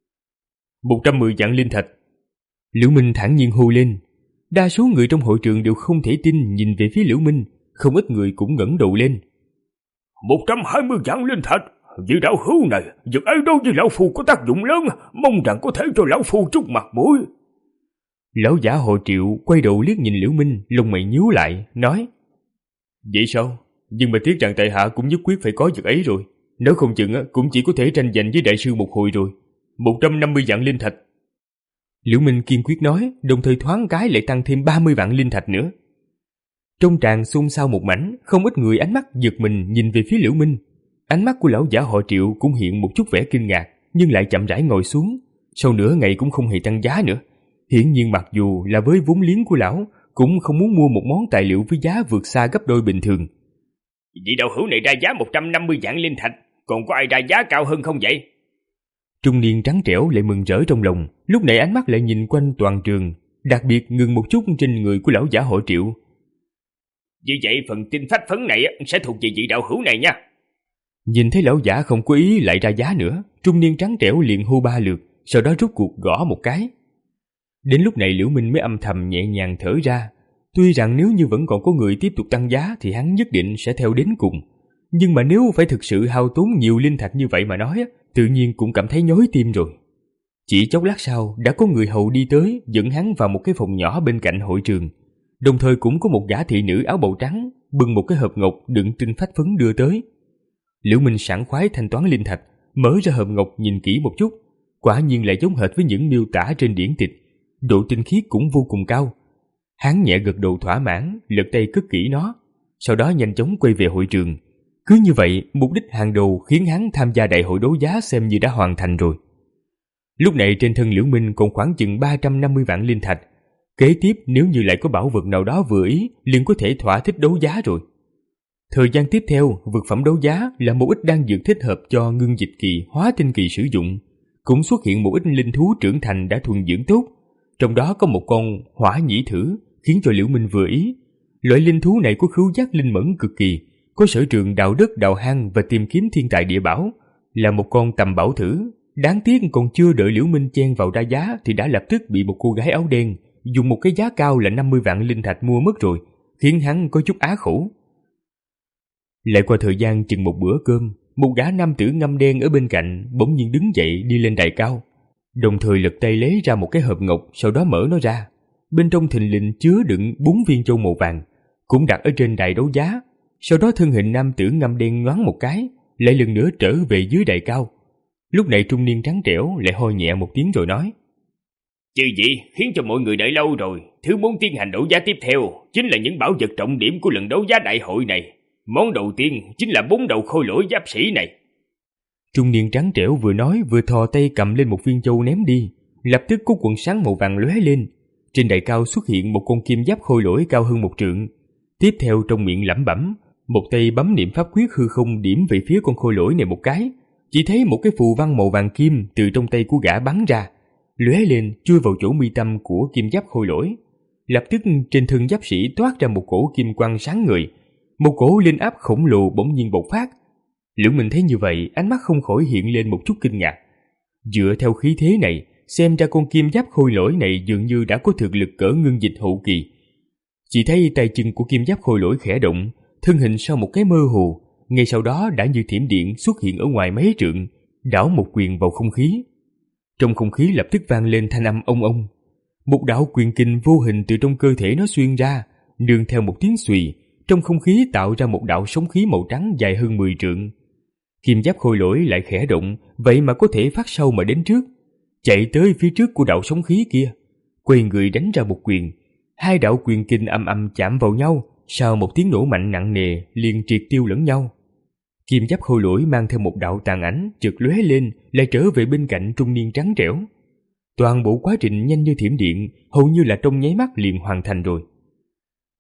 một trăm mười vạn linh thạch. Liễu Minh thản nhiên hô lên. Đa số người trong hội trường đều không thể tin nhìn về phía Liễu Minh, không ít người cũng ngẩng đầu lên. một trăm hai mươi vạn linh thạch, vị đạo hữu này, vật ấy đối với lão phu có tác dụng lớn, mong rằng có thể cho lão phu chút mặt mũi. Lão giả hội Triệu quay đầu liếc nhìn Liễu Minh, lông mày nhíu lại, nói. Vậy sao? Nhưng mà tiếc rằng tại hạ cũng nhất quyết phải có vật ấy rồi. Nếu không chừng cũng chỉ có thể tranh giành với đại sư một hồi rồi. một trăm năm mươi vạn linh thạch. Liễu Minh kiên quyết nói, đồng thời thoáng cái lại tăng thêm ba mươi vạn linh thạch nữa. Trong tràng xôn xao một mảnh, không ít người ánh mắt giật mình nhìn về phía Liễu Minh. Ánh mắt của lão giả họ Triệu cũng hiện một chút vẻ kinh ngạc, nhưng lại chậm rãi ngồi xuống. Sau nửa ngày cũng không hề tăng giá nữa. Hiển nhiên mặc dù là với vốn liếng của lão, cũng không muốn mua một món tài liệu với giá vượt xa gấp đôi bình thường. Vị đạo hữu này ra giá một trăm năm mươi vạn linh thạch, còn có ai ra giá cao hơn không vậy? Trung niên trắng trẻo lại mừng rỡ trong lòng, lúc này ánh mắt lại nhìn quanh toàn trường, đặc biệt ngừng một chút trên người của lão giả hội Triệu. Như vậy phần tinh phách phấn này sẽ thuộc về vị đạo hữu này nha. Nhìn thấy lão giả không có ý lại ra giá nữa, trung niên trắng trẻo liền hô ba lượt, sau đó rút cuộc gõ một cái. Đến lúc này Liễu Minh mới âm thầm nhẹ nhàng thở ra. Tuy rằng nếu như vẫn còn có người tiếp tục tăng giá thì hắn nhất định sẽ theo đến cùng. Nhưng mà nếu phải thực sự hao tốn nhiều linh thạch như vậy mà nói, tự nhiên cũng cảm thấy nhói tim rồi. Chỉ chốc lát sau đã có người hầu đi tới, dẫn hắn vào một cái phòng nhỏ bên cạnh hội trường. Đồng thời cũng có một gã thị nữ áo bào trắng bưng một cái hộp ngọc đựng tinh phách phấn đưa tới. Liễu Minh sảng khoái thanh toán linh thạch, mở ra hộp ngọc nhìn kỹ một chút, quả nhiên lại giống hệt với những miêu tả trên điển tịch, độ tinh khiết cũng vô cùng cao. Hắn nhẹ gật đầu thỏa mãn, lật tay cất kỹ nó, sau đó nhanh chóng quay về hội trường. Cứ như vậy, mục đích hàng đầu khiến hắn tham gia đại hội đấu giá xem như đã hoàn thành rồi. Lúc này trên thân Liễu Minh còn khoảng chừng ba trăm năm mươi vạn linh thạch. Kế tiếp nếu như lại có bảo vật nào đó vừa ý, liền có thể thỏa thích đấu giá rồi. Thời gian tiếp theo, vật phẩm đấu giá là một ít đan dược thích hợp cho ngưng dịch kỳ, hóa tinh kỳ sử dụng. Cũng xuất hiện một ít linh thú trưởng thành đã thuần dưỡng tốt. Trong đó có một con hỏa nhĩ thử, khiến cho Liễu Minh vừa ý. Loại linh thú này có khứu giác linh mẫn cực kỳ, có sở trường đào đất đào hang và tìm kiếm thiên tài địa bảo, là một con tầm bảo thử. Đáng tiếc còn chưa đợi Liễu Minh chen vào ra giá thì đã lập tức bị một cô gái áo đen dùng một cái giá cao là năm mươi vạn linh thạch mua mất rồi, khiến hắn có chút á khổ. Lại qua thời gian chừng một bữa cơm, một gã nam tử ngăm đen ở bên cạnh bỗng nhiên đứng dậy đi lên đài cao, đồng thời lật tay lấy ra một cái hộp ngọc, sau đó mở nó ra. Bên trong thình lình chứa đựng bốn viên châu màu vàng, cũng đặt ở trên đài đấu giá. Sau đó thân hình nam tử ngăm đen nhoáng một cái, lại lần nữa trở về dưới đài cao. Lúc này trung niên trắng trẻo lại ho nhẹ một tiếng rồi nói: Chư vị khiến cho mọi người đợi lâu rồi. Thứ muốn tiến hành đấu giá tiếp theo chính là những bảo vật trọng điểm của lần đấu giá đại hội này. Món đầu tiên chính là bốn đầu khôi lỗi giáp sĩ này. Trung niên trắng trẻo vừa nói vừa thò tay cầm lên một viên châu ném đi. Lập tức có quần sáng màu vàng lóe lên. Trên đài cao xuất hiện một con kim giáp khôi lỗi cao hơn một trượng. Tiếp theo trong miệng lẩm bẩm, một tay bấm niệm pháp quyết hư không điểm về phía con khôi lỗi này một cái. Chỉ thấy một cái phù văn màu vàng kim từ trong tay của gã bắn ra, lóe lên chui vào chỗ mi tâm của kim giáp khôi lỗi. Lập tức trên thân giáp sĩ toát ra một cổ kim quang sáng ngời, một cổ linh áp khổng lồ bỗng nhiên bộc phát. Liễu Minh thấy như vậy, ánh mắt không khỏi hiện lên một chút kinh ngạc. Dựa theo khí thế này, xem ra con kim giáp khôi lỗi này dường như đã có thực lực cỡ ngưng dịch hậu kỳ. Chỉ thấy tay chân của kim giáp khôi lỗi khẽ động, thân hình sau một cái mơ hồ, ngay sau đó đã như thiểm điện xuất hiện ở ngoài mấy trượng, đảo một quyền vào không khí. Trong không khí lập tức vang lên thanh âm ông ông. Một đạo quyền kình vô hình từ trong cơ thể nó xuyên ra, nương theo một tiếng xùy, trong không khí tạo ra một đạo sóng khí màu trắng dài hơn mười trượng. Kim giáp khôi lỗi lại khẽ động, vậy mà có thể phát sau mà đến trước, chạy tới phía trước của đạo sóng khí kia, quay người đánh ra một quyền. Hai đạo quyền kình âm âm chạm vào nhau, sau một tiếng nổ mạnh nặng nề liền triệt tiêu lẫn nhau. Kim giáp khôi lỗi mang theo một đạo tàn ảnh chợt lóe lên, lại trở về bên cạnh trung niên trắng trẻo. Toàn bộ quá trình nhanh như thiểm điện, hầu như là trong nháy mắt liền hoàn thành rồi.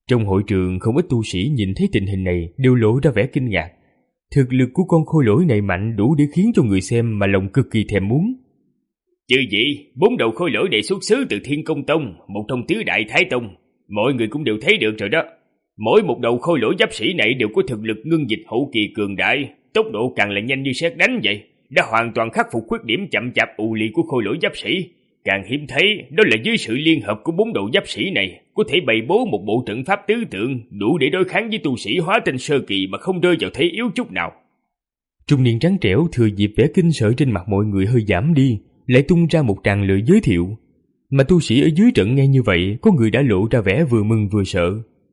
Trong hội trường không ít tu sĩ nhìn thấy tình hình này đều lộ ra vẻ kinh ngạc. Thực lực của con khôi lỗi này mạnh đủ để khiến cho người xem mà lòng cực kỳ thèm muốn. Chứ gì, bốn đầu khôi lỗi này xuất xứ từ Thiên Công Tông, một trong tứ đại Thái Tông. Mọi người cũng đều thấy được rồi đó. Mỗi một đầu khôi lỗi giáp sĩ này đều có thực lực ngưng dịch hậu kỳ cường đại, tốc độ càng là nhanh như sét đánh vậy, đã hoàn toàn khắc phục khuyết điểm chậm chạp ù lì của khôi lỗi giáp sĩ. Càng hiếm thấy đó là dưới sự liên hợp của bốn đầu giáp sĩ này có thể bày bố một bộ trận pháp tứ tượng đủ để đối kháng với tu sĩ hóa tinh sơ kỳ mà không rơi vào thế yếu chút nào. Trung niên trắng trẻo thừa dịp vẻ kinh sợ trên mặt mọi người hơi giảm đi, lại tung ra một tràng lời giới thiệu. Mà tu sĩ ở dưới trận nghe như vậy, có người đã lộ ra vẻ vừa mừng vừa sợ.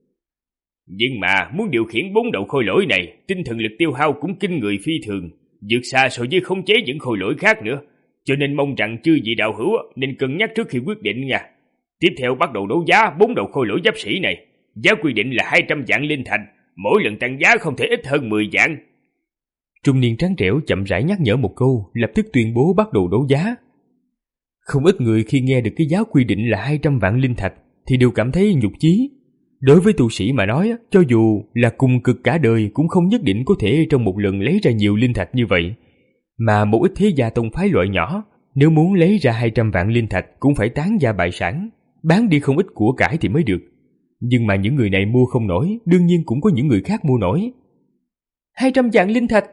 Nhưng mà muốn điều khiển bốn đầu khôi lỗi này, tinh thần lực tiêu hao cũng kinh người phi thường, vượt xa so với khống chế những khôi lỗi khác nữa. Cho nên mong rằng chư vị đạo hữu nên cân nhắc trước khi quyết định nha. Tiếp theo bắt đầu đấu giá bốn đầu khôi lỗi giáp sĩ này. Giá quy định là hai trăm vạn linh thạch, mỗi lần tăng giá không thể ít hơn mười vạn. Trung niên trắng trẻo chậm rãi nhắc nhở một câu, lập tức tuyên bố bắt đầu đấu giá. Không ít người khi nghe được cái giá quy định là hai trăm vạn linh thạch thì đều cảm thấy nhục chí. Đối với tu sĩ mà nói, cho dù là cùng cực cả đời cũng không nhất định có thể trong một lần lấy ra nhiều linh thạch như vậy. Mà một ít thế gia tông phái loại nhỏ, nếu muốn lấy ra hai trăm vạn linh thạch cũng phải tán gia bại sản, bán đi không ít của cải thì mới được. Nhưng mà những người này mua không nổi, đương nhiên cũng có những người khác mua nổi. hai trăm vạn linh thạch!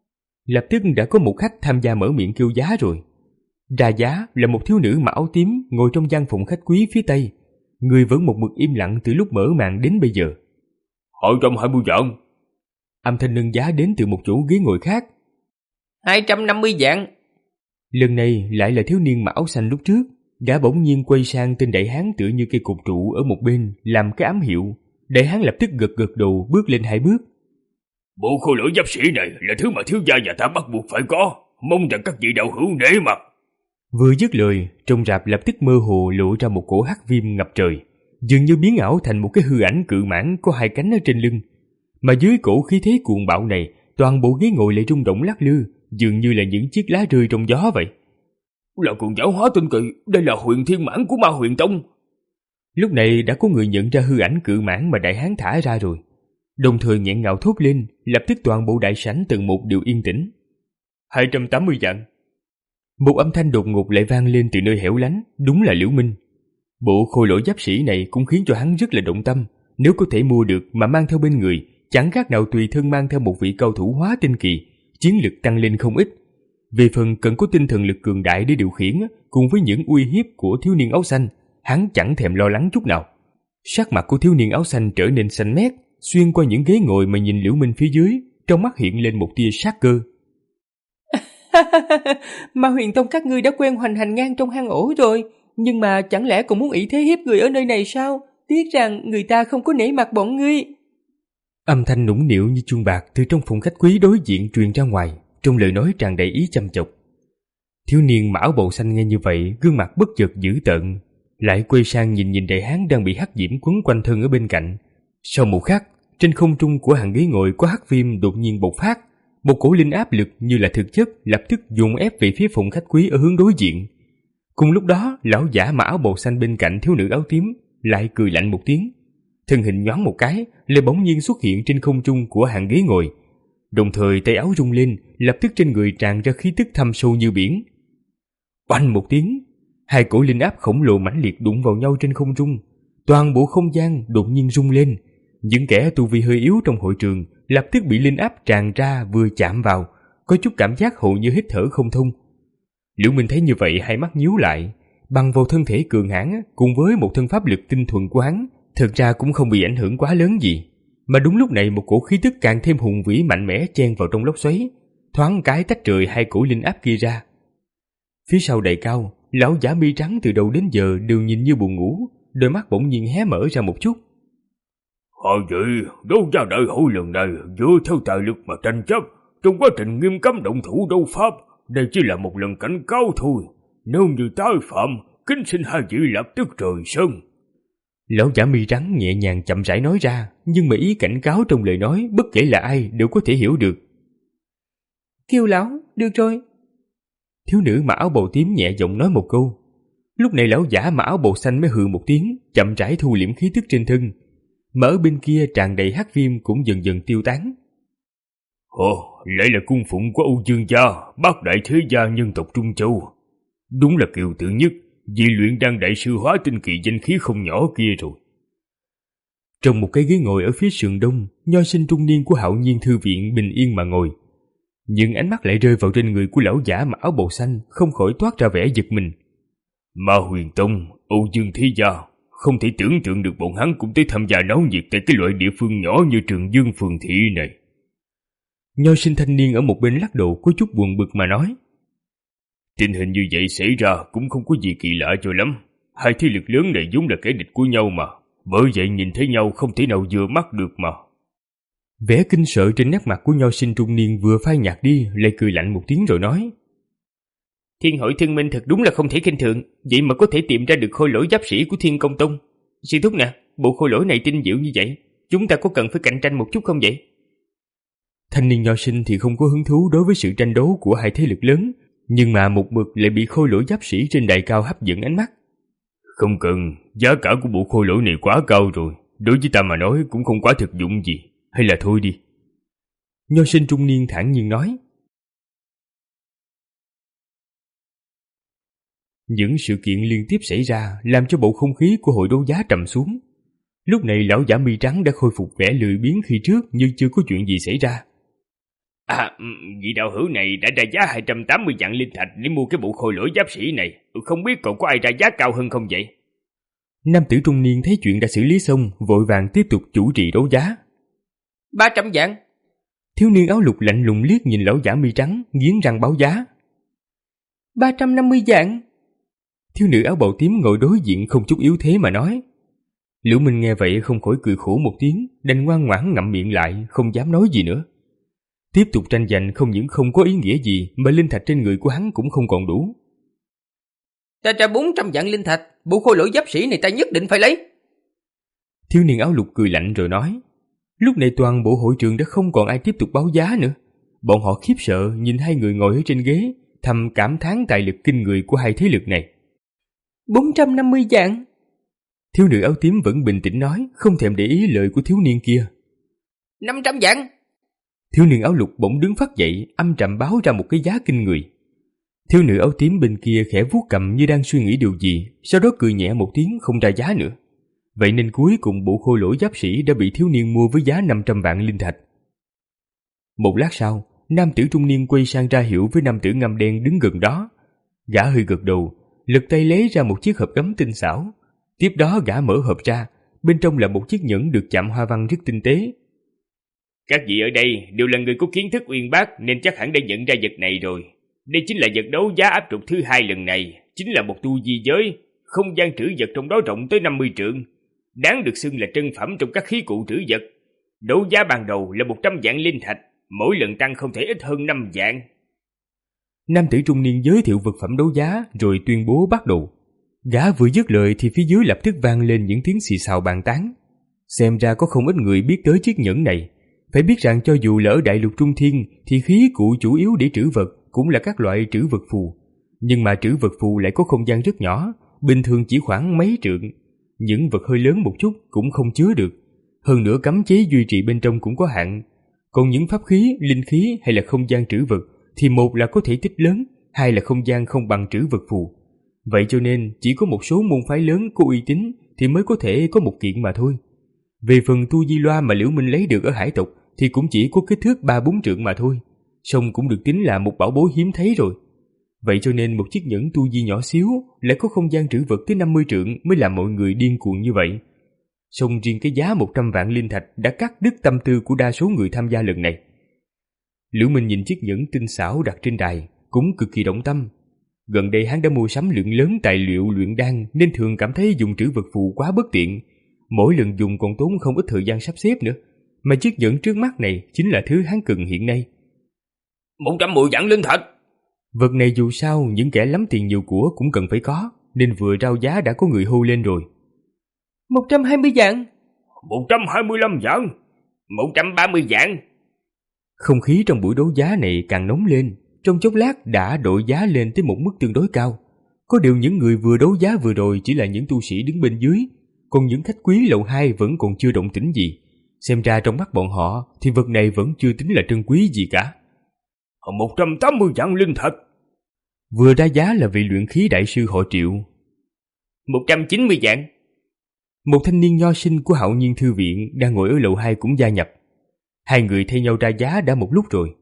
Lập tức đã có một khách tham gia mở miệng kêu giá rồi. Ra giá là một thiếu nữ mặc áo tím ngồi trong gian phòng khách quý phía tây. Người vẫn một mực im lặng từ lúc mở màn đến bây giờ. hai trăm hai mươi vạn. Âm thanh nâng giá đến từ một chỗ ghế ngồi khác. hai trăm năm mươi vạn. Lần này lại là thiếu niên mặc áo xanh lúc trước. Gã bỗng nhiên quay sang tên đại hán tựa như cây cột trụ ở một bên làm cái ám hiệu. Đại hán lập tức gật gật đầu bước lên hai bước. Bộ khôi lỗi giáp sĩ này là thứ mà thiếu gia nhà ta bắt buộc phải có, mong rằng các vị đạo hữu nể mặt. Vừa dứt lời, trong rạp lập tức mơ hồ lộ ra một cổ hắc viêm ngập trời, dường như biến ảo thành một cái hư ảnh cự mãng có hai cánh ở trên lưng. Mà dưới cổ khí thế cuồng bạo này, toàn bộ ghế ngồi lại rung động lắc lư, dường như là những chiếc lá rơi trong gió vậy. Là cường giáo hóa tinh kỳ, đây là huyền thiên mãng của Ma Huyền Tông. Lúc này đã có người nhận ra hư ảnh cự mãng mà đại hán thả ra rồi, đồng thời nghẹn ngào thốt lên, lập tức toàn bộ đại sảnh từng một đều yên tĩnh. hai trăm tám mươi vạn. Một âm thanh đột ngột lại vang lên từ nơi hẻo lánh, đúng là Liễu Minh. Bộ khôi lỗi giáp sĩ này cũng khiến cho hắn rất là động tâm, nếu có thể mua được mà mang theo bên người, chẳng khác nào tùy thân mang theo một vị cao thủ hóa tinh kỳ, chiến lực tăng lên không ít. Về phần cần có tinh thần lực cường đại để điều khiển, cùng với những uy hiếp của thiếu niên áo xanh, hắn chẳng thèm lo lắng chút nào. Sắc mặt của thiếu niên áo xanh trở nên xanh mét, xuyên qua những ghế ngồi mà nhìn Liễu Minh phía dưới, trong mắt hiện lên một tia sát cơ. Ma Huyền Tông các ngươi đã quen hoành hành ngang trong hang ổ rồi, nhưng mà chẳng lẽ còn muốn ỷ thế hiếp người ở nơi này sao? Tiếc rằng người ta không có nể mặt bọn ngươi. Âm thanh nũng nịu như chuông bạc từ trong phòng khách quý đối diện truyền ra ngoài, trong lời nói tràn đầy ý chăm chọc. Thiếu niên mặc áo bào xanh nghe như vậy, gương mặt bất chợt dữ tợn, lại quay sang nhìn nhìn đại hán đang bị hắc diễm quấn quanh thân ở bên cạnh. Sau một khắc, trên không trung của hàng ghế ngồi có hắc viêm đột nhiên bộc phát, một cổ linh áp lực như là thực chất lập tức dồn ép về phía phòng khách quý ở hướng đối diện. Cùng lúc đó, lão giả mặc áo bào xanh bên cạnh thiếu nữ áo tím lại cười lạnh một tiếng, thân hình nhoáng một cái, lại bỗng nhiên xuất hiện trên không trung của hàng ghế ngồi. Đồng thời tay áo rung lên, lập tức trên người tràn ra khí tức thâm sâu như biển. Oanh một tiếng, hai cổ linh áp khổng lồ mãnh liệt đụng vào nhau trên không trung, toàn bộ không gian đột nhiên rung lên. Những kẻ tu vi hơi yếu trong hội trường lập tức bị linh áp tràn ra vừa chạm vào, có chút cảm giác hầu như hít thở không thông. Liễu Minh thấy như vậy hai mắt nhíu lại, bằng vào thân thể cường hãn cùng với một thân pháp lực tinh thuần của hắn, thực ra cũng không bị ảnh hưởng quá lớn gì. Mà đúng lúc này một cổ khí tức càng thêm hùng vĩ mạnh mẽ chen vào trong lốc xoáy, thoáng cái tách rời hai cổ linh áp kia ra. Phía sau đầy cao, lão giả mi trắng từ đầu đến giờ đều nhìn như buồn ngủ, đôi mắt bỗng nhiên hé mở ra một chút. Họ vậy, đấu giá đại hội lần này dựa theo tài lực mà tranh chấp, trong quá trình nghiêm cấm động thủ đấu pháp, đây chỉ là một lần cảnh cáo thôi. Nếu như tái phạm, kính xin hai vị lập tức rời sân. Lão giả mi trắng nhẹ nhàng chậm rãi nói ra, nhưng mà ý cảnh cáo trong lời nói bất kể là ai đều có thể hiểu được. Kiều lão, được rồi. Thiếu nữ mặc áo bào tím nhẹ giọng nói một câu. Lúc này lão giả mặc áo bào xanh mới hừ một tiếng, chậm rãi thu liễm khí tức trên thân. mà ở bên kia tràn đầy hắc viêm cũng dần dần tiêu tán. Ồ, lại là cung phụng của Âu Dương gia, bác đại thế gia nhân tộc Trung Châu. Đúng là kiều tượng nhất, vì luyện đan đại sư hóa tinh kỳ danh khí không nhỏ kia rồi. Trong một cái ghế ngồi ở phía sườn đông, nho sinh trung niên của Hạo Nhiên thư viện bình yên mà ngồi. Nhưng ánh mắt lại rơi vào trên người của lão giả mặc áo bào xanh, không khỏi toát ra vẻ giật mình. Ma Huyền Tông, Âu Dương thế gia, không thể tưởng tượng được bọn hắn cũng tới tham gia náo nhiệt tại cái loại địa phương nhỏ như Trường Dương phường thị này. Nho sinh thanh niên ở một bên lắc đầu có chút buồn bực mà nói. Tình hình như vậy xảy ra cũng không có gì kỳ lạ cho lắm. Hai thế lực lớn này vốn là kẻ địch của nhau mà, bởi vậy nhìn thấy nhau không thể nào vừa mắt được mà. Vẻ kinh sợ trên nét mặt của nho sinh trung niên vừa phai nhạt đi, lại cười lạnh một tiếng rồi nói. Thiên Hội Thương Minh thật đúng là không thể khinh thường, vậy mà có thể tìm ra được khôi lỗi giáp sĩ của Thiên Công Tông. Sư thúc nè, bộ khôi lỗi này tinh diệu như vậy, chúng ta có cần phải cạnh tranh một chút không vậy? Thanh niên nho sinh thì không có hứng thú đối với sự tranh đấu của hai thế lực lớn, nhưng mà một mực lại bị khôi lỗi giáp sĩ trên đài cao hấp dẫn ánh mắt. Không cần, giá cả của bộ khôi lỗi này quá cao rồi, đối với ta mà nói cũng không quá thực dụng gì, hay là thôi đi. Nho sinh trung niên thản nhiên nói. Những sự kiện liên tiếp xảy ra làm cho bầu không khí của hội đấu giá trầm xuống. Lúc này lão giả mi trắng đã khôi phục vẻ lười biếng khi trước như chưa có chuyện gì xảy ra. À, vị đạo hữu này đã ra giá hai trăm tám mươi vạn linh thạch để mua cái bộ khôi lỗi giáp sĩ này. Không biết còn có ai ra giá cao hơn không vậy? Nam tử trung niên thấy chuyện đã xử lý xong, vội vàng tiếp tục chủ trì đấu giá. Ba trăm vạn. Thiếu niên áo lục lạnh lùng liếc nhìn lão giả mi trắng, nghiến răng báo giá. Ba trăm năm mươi vạn. Thiếu nữ áo bào tím ngồi đối diện không chút yếu thế mà nói. Liễu Minh nghe vậy không khỏi cười khổ một tiếng, đành ngoan ngoãn ngậm miệng lại, không dám nói gì nữa. Tiếp tục tranh giành không những không có ý nghĩa gì, mà linh thạch trên người của hắn cũng không còn đủ. Ta trả bốn trăm vạn linh thạch, bộ khôi lỗi giáp sĩ này ta nhất định phải lấy. Thiếu niên áo lục cười lạnh rồi nói. Lúc này toàn bộ hội trường đã không còn ai tiếp tục báo giá nữa. Bọn họ khiếp sợ nhìn hai người ngồi ở trên ghế, thầm cảm thán tài lực kinh người của hai thế lực này. Bốn trăm năm mươi vạn. Thiếu nữ áo tím vẫn bình tĩnh nói, không thèm để ý lời của thiếu niên kia. Năm trăm vạn. Thiếu niên áo lục bỗng đứng phát dậy, âm trầm báo ra một cái giá kinh người. Thiếu nữ áo tím bên kia khẽ vuốt cầm như đang suy nghĩ điều gì, sau đó cười nhẹ một tiếng không ra giá nữa. Vậy nên cuối cùng bộ khôi lỗi giáp sĩ đã bị thiếu niên mua với giá năm trăm vạn linh thạch. Một lát sau, nam tử trung niên quay sang ra hiệu với nam tử ngăm đen đứng gần đó. Gã hơi gật đầu, lật tay lấy ra một chiếc hộp gấm tinh xảo. Tiếp đó gã mở hộp ra, bên trong là một chiếc nhẫn được chạm hoa văn rất tinh tế. Các vị ở đây đều là người có kiến thức uyên bác nên chắc hẳn đã nhận ra vật này rồi. Đây chính là vật đấu giá áp trục thứ hai lần này, chính là một tu di giới, không gian trữ vật trong đó rộng tới năm mươi trượng, đáng được xưng là trân phẩm trong các khí cụ trữ vật. Đấu giá ban đầu là một trăm vạn linh thạch, mỗi lần tăng không thể ít hơn năm vạn. Nam tử trung niên giới thiệu vật phẩm đấu giá rồi tuyên bố bắt đầu. Gã vừa dứt lời thì phía dưới lập tức vang lên những tiếng xì xào bàn tán. Xem ra có không ít người biết tới chiếc nhẫn này. Phải biết rằng cho dù là ở đại lục Trung Thiên thì khí cụ chủ yếu để trữ vật cũng là các loại trữ vật phù. Nhưng mà trữ vật phù lại có không gian rất nhỏ, bình thường chỉ khoảng mấy trượng. Những vật hơi lớn một chút cũng không chứa được. Hơn nữa cấm chế duy trì bên trong cũng có hạn. Còn những pháp khí, linh khí hay là không gian trữ vật thì một là có thể tích lớn, hai là không gian không bằng trữ vật phù. Vậy cho nên chỉ có một số môn phái lớn có uy tín thì mới có thể có một kiện mà thôi. Về phần tu di loa mà Liễu Minh lấy được ở hải tộc thì cũng chỉ có kích thước ba bốn trượng mà thôi, song cũng được tính là một bảo bối hiếm thấy rồi. Vậy cho nên một chiếc nhẫn tu di nhỏ xíu lại có không gian trữ vật tới năm mươi trượng mới làm mọi người điên cuồng như vậy. Song riêng cái giá một trăm vạn linh thạch đã cắt đứt tâm tư của đa số người tham gia lần này. Liễu Minh nhìn chiếc nhẫn tinh xảo đặt trên đài cũng cực kỳ động tâm. Gần đây hắn đã mua sắm lượng lớn tài liệu luyện đan nên thường cảm thấy dùng trữ vật phù quá bất tiện. Mỗi lần dùng còn tốn không ít thời gian sắp xếp nữa. Mà chiếc nhẫn trước mắt này chính là thứ hắn cần hiện nay. Một trăm mười vạn linh thạch. Vật này dù sao những kẻ lắm tiền nhiều của cũng cần phải có, nên vừa rao giá đã có người hô lên rồi. Một trăm hai mươi vạn. Một trăm hai mươi lăm vạn. Một trăm ba mươi vạn. Không khí trong buổi đấu giá này càng nóng lên, trong chốc lát đã đội giá lên tới một mức tương đối cao. Có điều những người vừa đấu giá vừa rồi chỉ là những tu sĩ đứng bên dưới, còn những khách quý lầu hai vẫn còn chưa động tĩnh gì. Xem ra trong mắt bọn họ thì vật này vẫn chưa tính là trân quý gì cả. một trăm tám mươi vạn linh thạch. Vừa ra giá là vị luyện khí đại sư họ Triệu. một trăm chín mươi vạn. Một thanh niên nho sinh của Hạo Nhiên Thư Viện đang ngồi ở lầu hai cũng gia nhập. Hai người thay nhau ra giá đã một lúc rồi.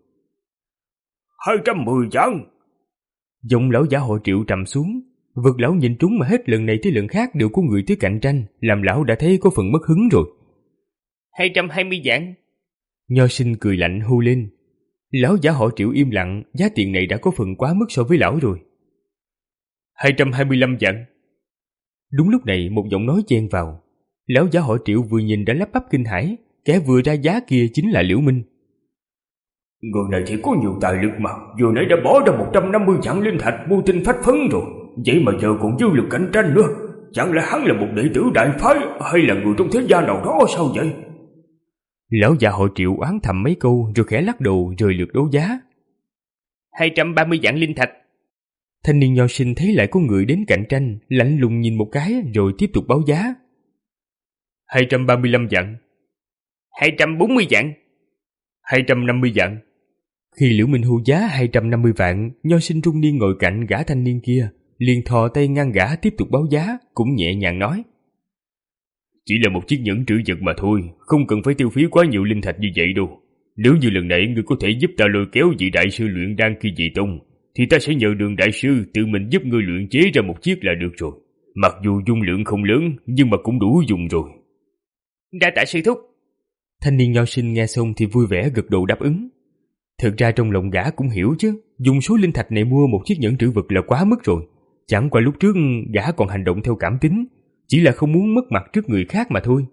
hai trăm mười vạn. Giọng lão giả họ Triệu trầm xuống. Vật lão nhìn trúng mà hết lần này tới lần khác đều có người tới cạnh tranh, làm lão đã thấy có phần mất hứng rồi. hai trăm hai mươi vạn. Nho sinh cười lạnh hô lên. Lão giả họ Triệu im lặng, giá tiền này đã có phần quá mức so với lão rồi. hai trăm hai mươi lăm vạn. Đúng lúc này một giọng nói chen vào. Lão giả họ Triệu vừa nhìn đã lắp bắp kinh hãi, kẻ vừa ra giá kia chính là Liễu Minh. Người này thì có nhiều tài lực mà, vừa nãy đã bỏ ra một trăm năm mươi vạn linh thạch mua tinh phách phấn rồi, vậy mà giờ còn dư lực cạnh tranh nữa. Chẳng lẽ hắn là một đệ tử đại phái hay là người trong thế gia nào đó sao vậy? Lão già họ Triệu oán thầm mấy câu rồi khẽ lắc đầu rời lượt đấu giá. hai trăm ba mươi vạn linh thạch. Thanh niên nho sinh thấy lại có người đến cạnh tranh, lạnh lùng nhìn một cái rồi tiếp tục báo giá. hai trăm ba mươi lăm vạn. hai trăm bốn mươi vạn. hai trăm năm mươi vạn. Khi Liễu Minh hô giá hai trăm năm mươi vạn, nho sinh trung niên ngồi cạnh gã thanh niên kia liền thò tay ngăn gã tiếp tục báo giá, cũng nhẹ nhàng nói. Chỉ là một chiếc nhẫn trữ vật mà thôi, không cần phải tiêu phí quá nhiều linh thạch như vậy đâu. Nếu như lần này ngươi có thể giúp ta lôi kéo vị đại sư luyện đan kia về tông, thì ta sẽ nhờ Đường đại sư tự mình giúp ngươi luyện chế ra một chiếc là được rồi. Mặc dù dung lượng không lớn, nhưng mà cũng đủ dùng rồi. Đa tạ sư thúc. Thanh niên nho sinh nghe xong thì vui vẻ gật đầu đáp ứng. Thực ra trong lòng gã cũng hiểu chứ, dùng số linh thạch này mua một chiếc nhẫn trữ vật là quá mức rồi. Chẳng qua lúc trước gã còn hành động theo cảm tính, chỉ là không muốn mất mặt trước người khác mà thôi.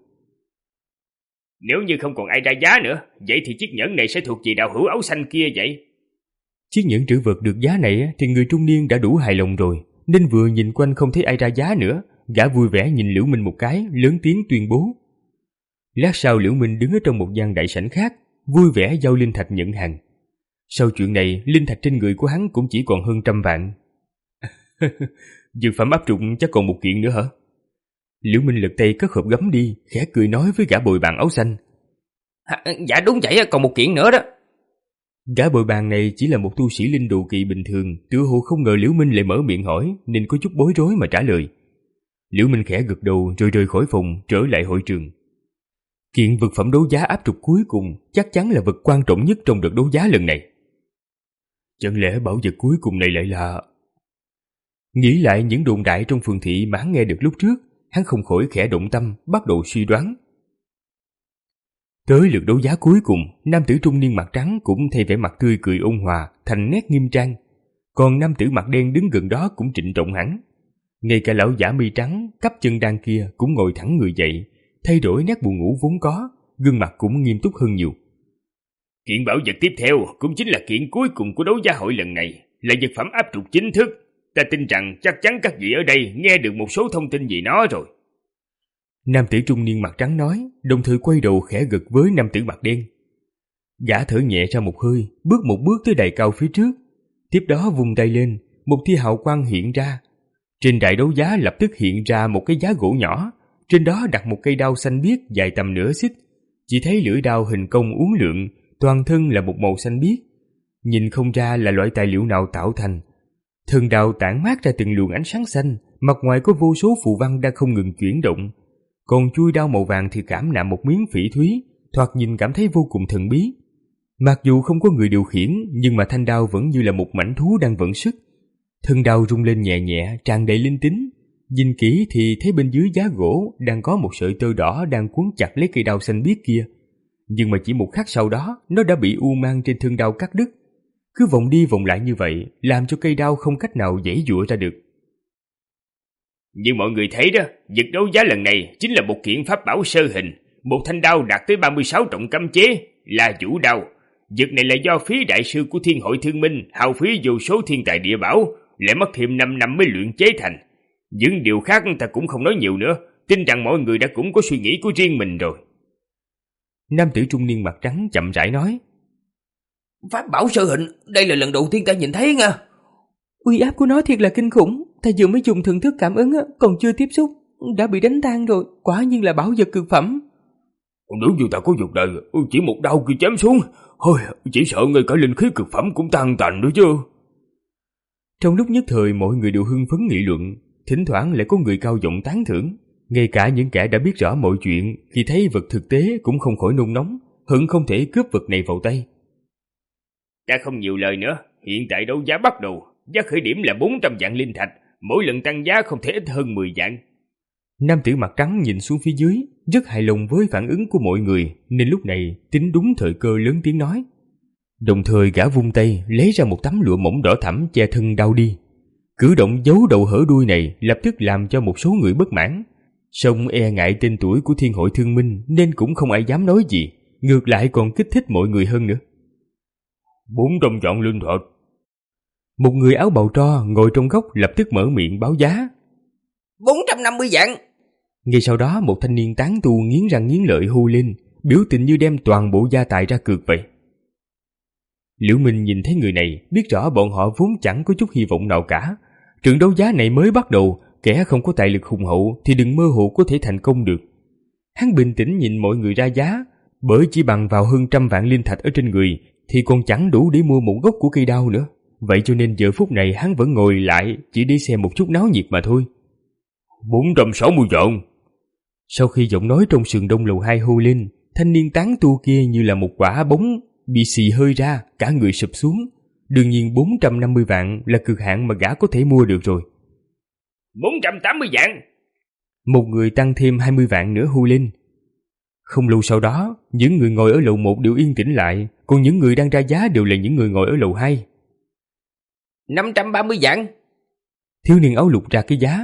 Nếu như không còn ai ra giá nữa, vậy thì chiếc nhẫn này sẽ thuộc về đạo hữu áo xanh kia vậy. Chiếc nhẫn trữ vật được giá này thì người trung niên đã đủ hài lòng rồi, nên vừa nhìn quanh không thấy ai ra giá nữa, gã vui vẻ nhìn Liễu Minh một cái, lớn tiếng tuyên bố. Lát sau Liễu Minh đứng ở trong một gian đại sảnh khác, vui vẻ giao linh thạch nhận hàng. Sau chuyện này, linh thạch trên người của hắn cũng chỉ còn hơn trăm vạn. Dược phẩm áp dụng chắc còn một kiện nữa hả? Liễu Minh lật tay cất hộp gấm đi, khẽ cười nói với gã bồi bàn áo xanh. À, dạ đúng vậy, còn một kiện nữa đó. Gã bồi bàn này chỉ là một tu sĩ linh đồ kỳ bình thường, tựa hồ không ngờ Liễu Minh lại mở miệng hỏi, nên có chút bối rối mà trả lời. Liễu Minh khẽ gật đầu rồi rời khỏi phòng, trở lại hội trường. Kiện vật phẩm đấu giá áp trục cuối cùng chắc chắn là vật quan trọng nhất trong đợt đấu giá lần này. Chẳng lẽ bảo vật cuối cùng này lại là... Nghĩ lại những đồn đại trong phường thị mà hắn nghe được lúc trước, hắn không khỏi khẽ động tâm, bắt đầu suy đoán. Tới lượt đấu giá cuối cùng, nam tử trung niên mặt trắng cũng thay vẻ mặt tươi cười ôn hòa thành nét nghiêm trang, còn nam tử mặt đen đứng gần đó cũng trịnh trọng hẳn. Ngay cả lão giả mi trắng cắp chân đan kia cũng ngồi thẳng người dậy, thay đổi nét buồn ngủ vốn có, gương mặt cũng nghiêm túc hơn nhiều. Kiện bảo vật tiếp theo cũng chính là kiện cuối cùng của đấu giá hội lần này, là vật phẩm áp trục chính thức. Ta tin rằng chắc chắn các vị ở đây nghe được một số thông tin về nó rồi. Nam tử trung niên mặt trắng nói, đồng thời quay đầu khẽ gật với nam tử mặt đen. Gã thở nhẹ ra một hơi, bước một bước tới đài cao phía trước. Tiếp đó vung tay lên, một tia hào quang hiện ra. Trên đài đấu giá lập tức hiện ra một cái giá gỗ nhỏ, trên đó đặt một cây đao xanh biếc dài tầm nửa xích. Chỉ thấy lưỡi đao hình cong uốn lượn, toàn thân là một màu xanh biếc. Nhìn không ra là loại tài liệu nào tạo thành. Thân đao tản mát ra từng luồng ánh sáng xanh, mặt ngoài có vô số phù văn đang không ngừng chuyển động. Còn chuôi đao màu vàng thì cảm nạm một miếng phỉ thúy, thoạt nhìn cảm thấy vô cùng thần bí. Mặc dù không có người điều khiển, nhưng mà thanh đao vẫn như là một mảnh thú đang vận sức. Thân đao rung lên nhẹ nhẹ, tràn đầy linh tính. Nhìn kỹ thì thấy bên dưới giá gỗ đang có một sợi tơ đỏ đang quấn chặt lấy cây đao xanh biếc kia. Nhưng mà chỉ một khắc sau đó, nó đã bị u mang trên thân đao cắt đứt. Cứ vòng đi vòng lại như vậy, làm cho cây đao không cách nào giãy giụa ra được. Như mọi người thấy đó, vật đấu giá lần này chính là một kiện pháp bảo sơ hình, một thanh đao đạt tới ba mươi sáu trọng cấm chế, là vũ đao. Vật này là do phí đại sư của Thiên Hội Thương Minh hao phí vô số thiên tài địa bảo, lại mất thêm năm năm mới luyện chế thành. Những điều khác ta cũng không nói nhiều nữa, tin rằng mọi người đã cũng có suy nghĩ của riêng mình rồi. Nam tử trung niên mặt trắng chậm rãi nói. Pháp bảo sơ hình, đây là lần đầu tiên ta nhìn thấy nha. Uy áp của nó thiệt là kinh khủng, ta vừa mới dùng thần thức cảm ứng còn chưa tiếp xúc, đã bị đánh tan rồi, quả nhiên là bảo vật cực phẩm. Nếu như ta có vật này, chỉ một đao kia chém xuống, thôi chỉ sợ ngay cả linh khí cực phẩm cũng tan tành nữa chứ. Trong lúc nhất thời mọi người đều hưng phấn nghị luận, thỉnh thoảng lại có người cao giọng tán thưởng. Ngay cả những kẻ đã biết rõ mọi chuyện khi thấy vật thực tế cũng không khỏi nôn nóng, hận không thể cướp vật này vào tay. Ta không nhiều lời nữa, hiện tại đấu giá bắt đầu, giá khởi điểm là bốn trăm vạn linh thạch, mỗi lần tăng giá không thể ít hơn mười vạn. Nam tử mặt trắng nhìn xuống phía dưới, rất hài lòng với phản ứng của mọi người, nên lúc này tính đúng thời cơ lớn tiếng nói. Đồng thời gã vung tay lấy ra một tấm lụa mỏng đỏ thẫm che thân đau đi. Cử động giấu đầu hở đuôi này lập tức làm cho một số người bất mãn. Song e ngại tên tuổi của Thiên Hội Thương Minh nên cũng không ai dám nói gì, ngược lại còn kích thích mọi người hơn nữa. Bốn trăm vạn linh thạch. Một người áo bào tro ngồi trong góc lập tức mở miệng báo giá. Bốn trăm năm mươi vạn. Ngay sau đó một thanh niên tán tu nghiến răng nghiến lợi hô lên, biểu tình như đem toàn bộ gia tài ra cược vậy. Liễu Minh nhìn thấy người này, biết rõ bọn họ vốn chẳng có chút hy vọng nào cả. Trận đấu giá này mới bắt đầu, kẻ không có tài lực hùng hậu thì đừng mơ hồ có thể thành công được. Hắn bình tĩnh nhìn mọi người ra giá, bởi chỉ bằng vào hơn trăm vạn linh thạch ở trên người thì còn chẳng đủ để mua một gốc của cây đao nữa. Vậy cho nên giờ phút này hắn vẫn ngồi lại chỉ để xem một chút náo nhiệt mà thôi. Bốn trăm sáu mươi vạn. Sau khi giọng nói trong sườn đông lầu hai hô lên, thanh niên tán tu kia như là một quả bóng bị xì hơi ra, cả người sụp xuống. Đương nhiên bốn trăm năm mươi vạn là cực hạn mà gã có thể mua được rồi. bốn trăm tám mươi vạn. Một người tăng thêm hai mươi vạn nữa hô lên. Không lâu sau đó, những người ngồi ở lầu một đều yên tĩnh lại, còn những người đang ra giá đều là những người ngồi ở lầu hai. năm trăm ba mươi vạn. Thiếu niên áo lục ra cái giá.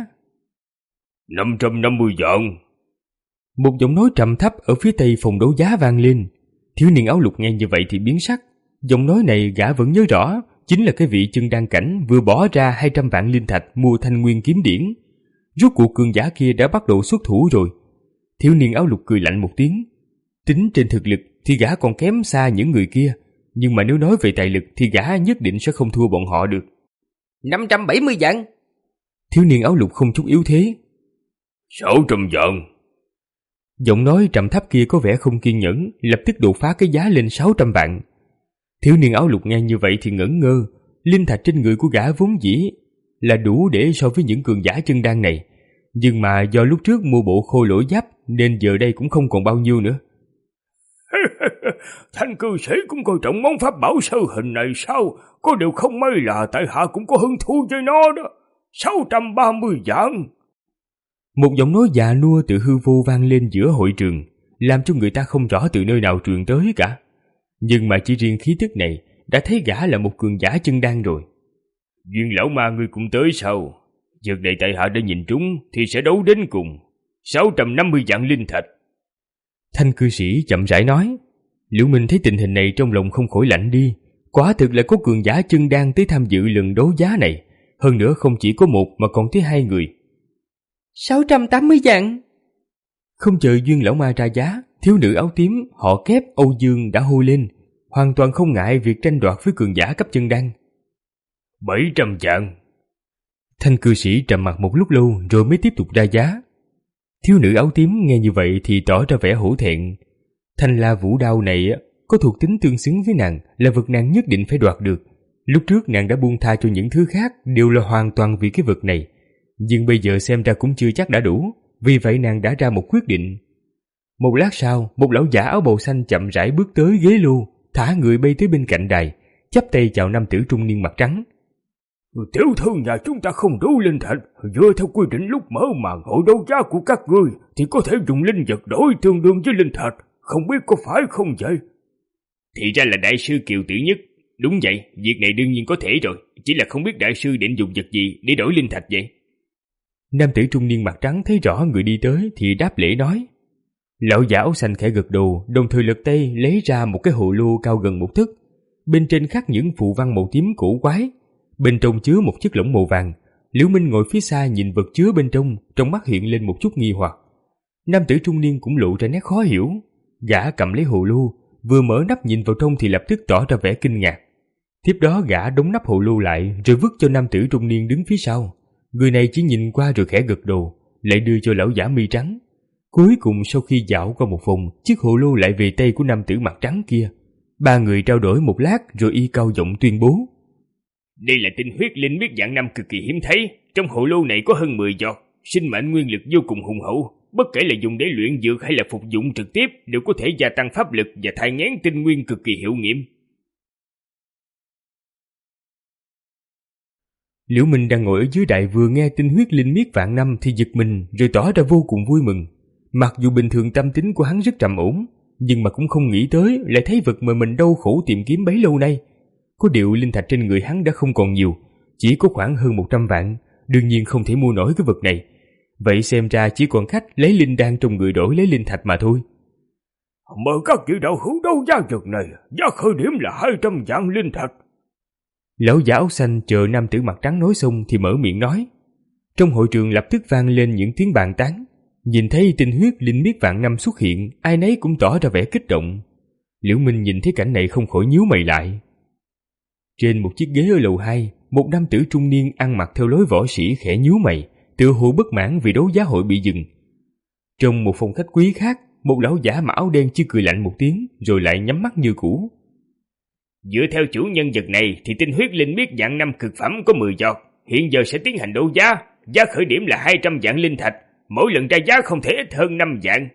năm trăm năm mươi vạn. Một giọng nói trầm thấp ở phía tây phòng đấu giá vang lên. Thiếu niên áo lục nghe như vậy thì biến sắc. Giọng nói này gã vẫn nhớ rõ, chính là cái vị chân đan cảnh vừa bỏ ra hai trăm vạn linh thạch mua thanh nguyên kiếm điển. Rốt cuộc cường giả kia đã bắt đầu xuất thủ rồi. Thiếu niên áo lục cười lạnh một tiếng. Tính trên thực lực thì gã còn kém xa những người kia, nhưng mà nếu nói về tài lực thì gã nhất định sẽ không thua bọn họ được. năm trăm bảy mươi vạn. Thiếu niên áo lục không chút yếu thế. sáu trăm vạn. Giọng nói trầm thấp kia có vẻ không kiên nhẫn, lập tức đột phá cái giá lên sáu trăm vạn. Thiếu niên áo lục nghe như vậy thì ngẩn ngơ. Linh thạch trên người của gã vốn dĩ là đủ để so với những cường giả chân đan này, nhưng mà do lúc trước mua bộ khôi lỗi giáp nên giờ đây cũng không còn bao nhiêu nữa. Thanh cư sĩ cũng coi trọng món pháp bảo sơ hình này sao? Có điều không may là tại hạ cũng có hứng thú với nó đó. sáu trăm ba mươi vạn. Một giọng nói già nua từ hư vô vang lên giữa hội trường, làm cho người ta không rõ từ nơi nào truyền tới cả. Nhưng mà chỉ riêng khí tức này đã thấy gã là một cường giả chân đan rồi. Duyên lão ma ngươi cũng tới sao? Việc này tại hạ đã nhìn trúng thì sẽ đấu đến cùng. sáu trăm năm mươi vạn linh thạch. Thanh cư sĩ chậm rãi nói. Liễu Minh thấy tình hình này trong lòng không khỏi lạnh đi. Quả thực là có cường giả chân đan tới tham dự lần đấu giá này. Hơn nữa không chỉ có một mà còn tới hai người. sáu trăm tám mươi vạn. Không chờ Duyên lão ma ra giá, thiếu nữ áo tím họ Kép Âu Dương đã hô lên, hoàn toàn không ngại việc tranh đoạt với cường giả cấp chân đan. bảy trăm vạn. Thanh cư sĩ trầm mặc một lúc lâu rồi mới tiếp tục ra giá. Thiếu nữ áo tím nghe như vậy thì tỏ ra vẻ hổ thẹn. Thanh la vũ đao này có thuộc tính tương xứng với nàng, là vật nàng nhất định phải đoạt được. Lúc trước nàng đã buông tha cho những thứ khác đều là hoàn toàn vì cái vật này, nhưng bây giờ xem ra cũng chưa chắc đã đủ. Vì vậy nàng đã ra một quyết định. Một lát sau, một lão giả áo bào xanh chậm rãi bước tới ghế lô, thả người bay tới bên cạnh đài, chắp tay chào nam tử trung niên mặt trắng. Tiểu thư nhà chúng ta không đủ linh thạch, dựa theo quy định lúc mở màn hội đấu giá của các ngươi thì có thể dùng linh vật đổi tương đương với linh thạch, không biết có phải không vậy? Thì ra là đại sư Kiều Tử Nhất. Đúng vậy, việc này đương nhiên có thể rồi, chỉ là không biết đại sư định dùng vật gì để đổi linh thạch vậy. Nam tử trung niên mặt trắng thấy rõ người đi tới thì đáp lễ nói. Lão giả áo xanh khẽ gật đầu, đồng thời lật tay lấy ra một cái hồ lô cao gần một tấc, bên trên khắc những phù văn màu tím cổ quái, bên trong chứa một chiếc lỗng màu vàng. Liễu Minh ngồi phía xa nhìn vật chứa bên trong, trong mắt hiện lên một chút nghi hoặc. Nam tử trung niên cũng lộ ra nét khó hiểu. Gã cầm lấy hồ lô, vừa mở nắp nhìn vào trong thì lập tức tỏ ra vẻ kinh ngạc. Tiếp đó gã đóng nắp hồ lô lại rồi vứt cho nam tử trung niên đứng phía sau. Người này chỉ nhìn qua rồi khẽ gật đầu, lại đưa cho lão giả mi trắng. Cuối cùng sau khi dạo qua một vòng, chiếc hồ lô lại về tay của nam tử mặt trắng kia. Ba người trao đổi một lát rồi y cao giọng tuyên bố: Đây là tinh huyết linh miết dạng năm cực kỳ hiếm thấy. Trong hồ lô này có hơn mười giọt, sinh mệnh nguyên lực vô cùng hùng hậu. Bất kể là dùng để luyện dược hay là phục dụng trực tiếp đều có thể gia tăng pháp lực và thai nghén tinh nguyên cực kỳ hiệu nghiệm. Liễu Minh đang ngồi ở dưới đại vừa nghe tinh huyết linh miết vạn năm thì giật mình rồi tỏ ra vô cùng vui mừng. Mặc dù bình thường tâm tính của hắn rất trầm ổn, nhưng mà cũng không nghĩ tới lại thấy vật mà mình đau khổ tìm kiếm bấy lâu nay. Có điều linh thạch trên người hắn đã không còn nhiều, chỉ có khoảng hơn một trăm vạn, đương nhiên không thể mua nổi cái vật này. Vậy xem ra chỉ còn khách lấy linh đan trong người đổi lấy linh thạch mà thôi. Mời các vị đạo hữu đấu giá vật này, giá khởi điểm là hai trăm vạn linh thạch. Lão giả áo xanh chờ nam tử mặt trắng nói xong thì mở miệng nói. Trong hội trường lập tức vang lên những tiếng bàn tán. Nhìn thấy tinh huyết linh miết vạn năm xuất hiện, ai nấy cũng tỏ ra vẻ kích động. Liễu Minh nhìn thấy cảnh này không khỏi nhíu mày lại. Trên một chiếc ghế ở lầu hai, một nam tử trung niên ăn mặc theo lối võ sĩ khẽ nhíu mày, tựa hồ bất mãn vì đấu giá hội bị dừng. Trong một phòng khách quý khác, một lão giả mặc áo đen chỉ cười lạnh một tiếng rồi lại nhắm mắt như cũ. Dựa theo chủ nhân vật này thì tinh huyết linh miết dạng năm cực phẩm có mười giọt, hiện giờ sẽ tiến hành đấu giá, giá khởi điểm là hai trăm vạn linh thạch, mỗi lần ra giá không thể ít hơn năm vạn.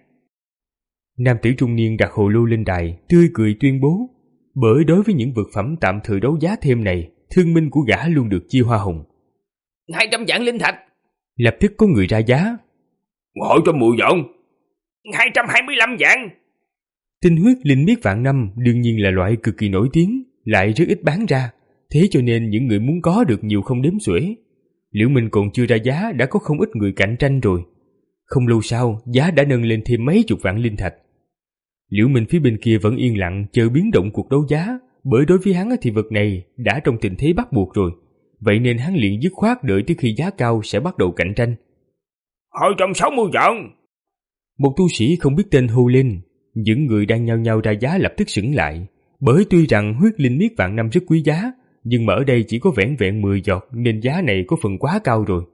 Nam tử trung niên đặt hồ lô lên đài, tươi cười tuyên bố, bởi đối với những vật phẩm tạm thời đấu giá thêm này, thương minh của gã luôn được chia hoa hồng. hai trăm vạn linh thạch. Lập tức có người ra giá. Hỏi cho mười vạn. hai trăm hai mươi lăm vạn. Tinh huyết linh miết vạn năm đương nhiên là loại cực kỳ nổi tiếng, lại rất ít bán ra, thế cho nên những người muốn có được nhiều không đếm xuể. Liễu Minh còn chưa ra giá đã có không ít người cạnh tranh rồi. Không lâu sau, giá đã nâng lên thêm mấy chục vạn linh thạch. Liễu Minh phía bên kia vẫn yên lặng chờ biến động cuộc đấu giá, bởi đối với hắn thì vật này đã trong tình thế bắt buộc rồi. Vậy nên hắn liền dứt khoát đợi tới khi giá cao sẽ bắt đầu cạnh tranh. hai trăm sáu mươi vạn. Một tu sĩ không biết tên hô lên. Những người đang nhao nhao ra giá lập tức sững lại, bởi tuy rằng huyết linh miết vạn năm rất quý giá, nhưng mà ở đây chỉ có vẻn vẹn mười giọt nên giá này có phần quá cao rồi.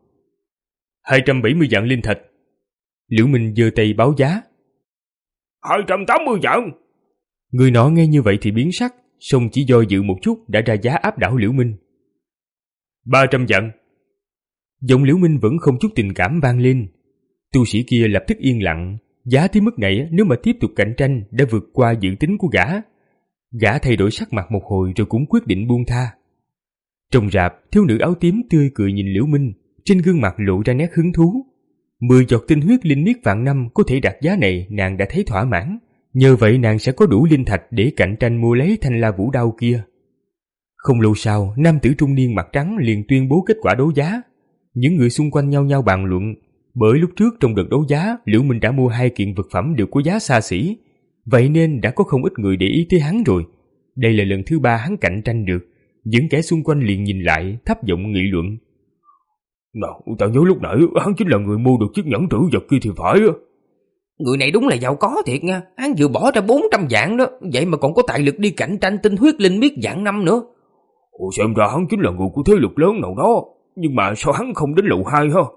hai trăm bảy mươi vạn linh thạch. Liễu Minh giơ tay báo giá. hai trăm tám mươi vạn. Người nọ nghe như vậy thì biến sắc, song chỉ do dự một chút đã ra giá áp đảo Liễu Minh. ba trăm vạn. Giọng Liễu Minh vẫn không chút tình cảm vang lên. Tu sĩ kia lập tức yên lặng. Giá tới mức này nếu mà tiếp tục cạnh tranh đã vượt qua dự tính của gã. Gã thay đổi sắc mặt một hồi rồi cũng quyết định buông tha. Trong rạp, thiếu nữ áo tím tươi cười nhìn Liễu Minh, trên gương mặt lộ ra nét hứng thú. Mười giọt tinh huyết linh miết vạn năm có thể đạt giá này nàng đã thấy thỏa mãn. Nhờ vậy nàng sẽ có đủ linh thạch để cạnh tranh mua lấy thanh la vũ đao kia. Không lâu sau, nam tử trung niên mặt trắng liền tuyên bố kết quả đấu giá. Những người xung quanh nhau nhau bàn luận. Bởi lúc trước trong đợt đấu giá, Liễu Minh đã mua hai kiện vật phẩm đều có giá xa xỉ, vậy nên đã có không ít người để ý tới hắn rồi. Đây là lần thứ ba hắn cạnh tranh được. Những kẻ xung quanh liền nhìn lại, thấp giọng nghị luận. Nào, tao nhớ lúc nãy hắn chính là người mua được chiếc nhẫn trữ vật kia thì phải. Người này đúng là giàu có thiệt nha, hắn vừa bỏ ra bốn trăm vạn đó, vậy mà còn có tài lực đi cạnh tranh tinh huyết linh miết vạn năm nữa. Ồ, xem ra hắn chính là người của thế lực lớn nào đó, nhưng mà sao hắn không đến lầu hai ha?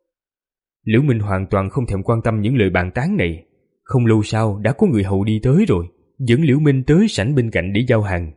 Liễu Minh hoàn toàn không thèm quan tâm những lời bàn tán này. Không lâu sau đã có người hầu đi tới rồi, dẫn Liễu Minh tới sảnh bên cạnh để giao hàng.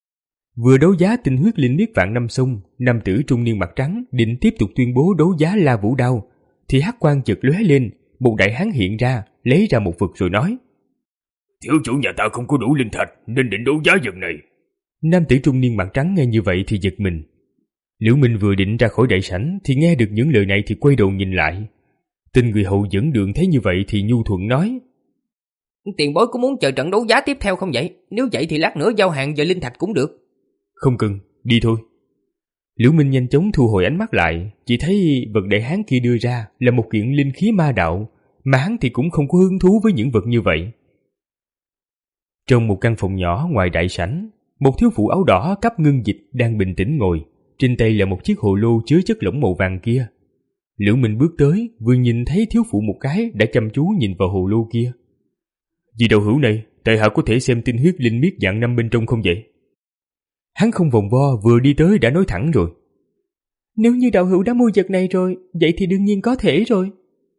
Vừa đấu giá tinh huyết linh miết vạn năm xong, nam tử trung niên mặt trắng định tiếp tục tuyên bố đấu giá la vũ đao, thì hắc quang chợt lóe lên, một đại hán hiện ra, lấy ra một vật rồi nói: Thiếu chủ nhà ta không có đủ linh thạch nên định đấu giá vật này. Nam tử trung niên mặt trắng nghe như vậy thì giật mình. Liễu Minh vừa định ra khỏi đại sảnh thì nghe được những lời này thì quay đầu nhìn lại. Tên người hầu dẫn đường thấy như vậy thì nhu thuận nói: Tiền bối có muốn chờ trận đấu giá tiếp theo không vậy? Nếu vậy thì lát nữa giao hàng về linh thạch cũng được. Không cần, đi thôi. Liễu Minh nhanh chóng thu hồi ánh mắt lại, chỉ thấy vật đại hán kia đưa ra là một kiện linh khí ma đạo, mà hắn thì cũng không có hứng thú với những vật như vậy. Trong một căn phòng nhỏ ngoài đại sảnh, một thiếu phụ áo đỏ cấp ngưng dịch đang bình tĩnh ngồi, trên tay là một chiếc hồ lô chứa chất lỏng màu vàng kia. Liễu Minh bước tới, vừa nhìn thấy thiếu phụ một cái đã chăm chú nhìn vào hồ lô kia. Vị đạo hữu này, tại hạ có thể xem tinh huyết linh miết dạng năm bên trong không vậy? Hắn không vòng vo, vừa đi tới đã nói thẳng rồi. Nếu như đạo hữu đã mua vật này rồi, vậy thì đương nhiên có thể rồi.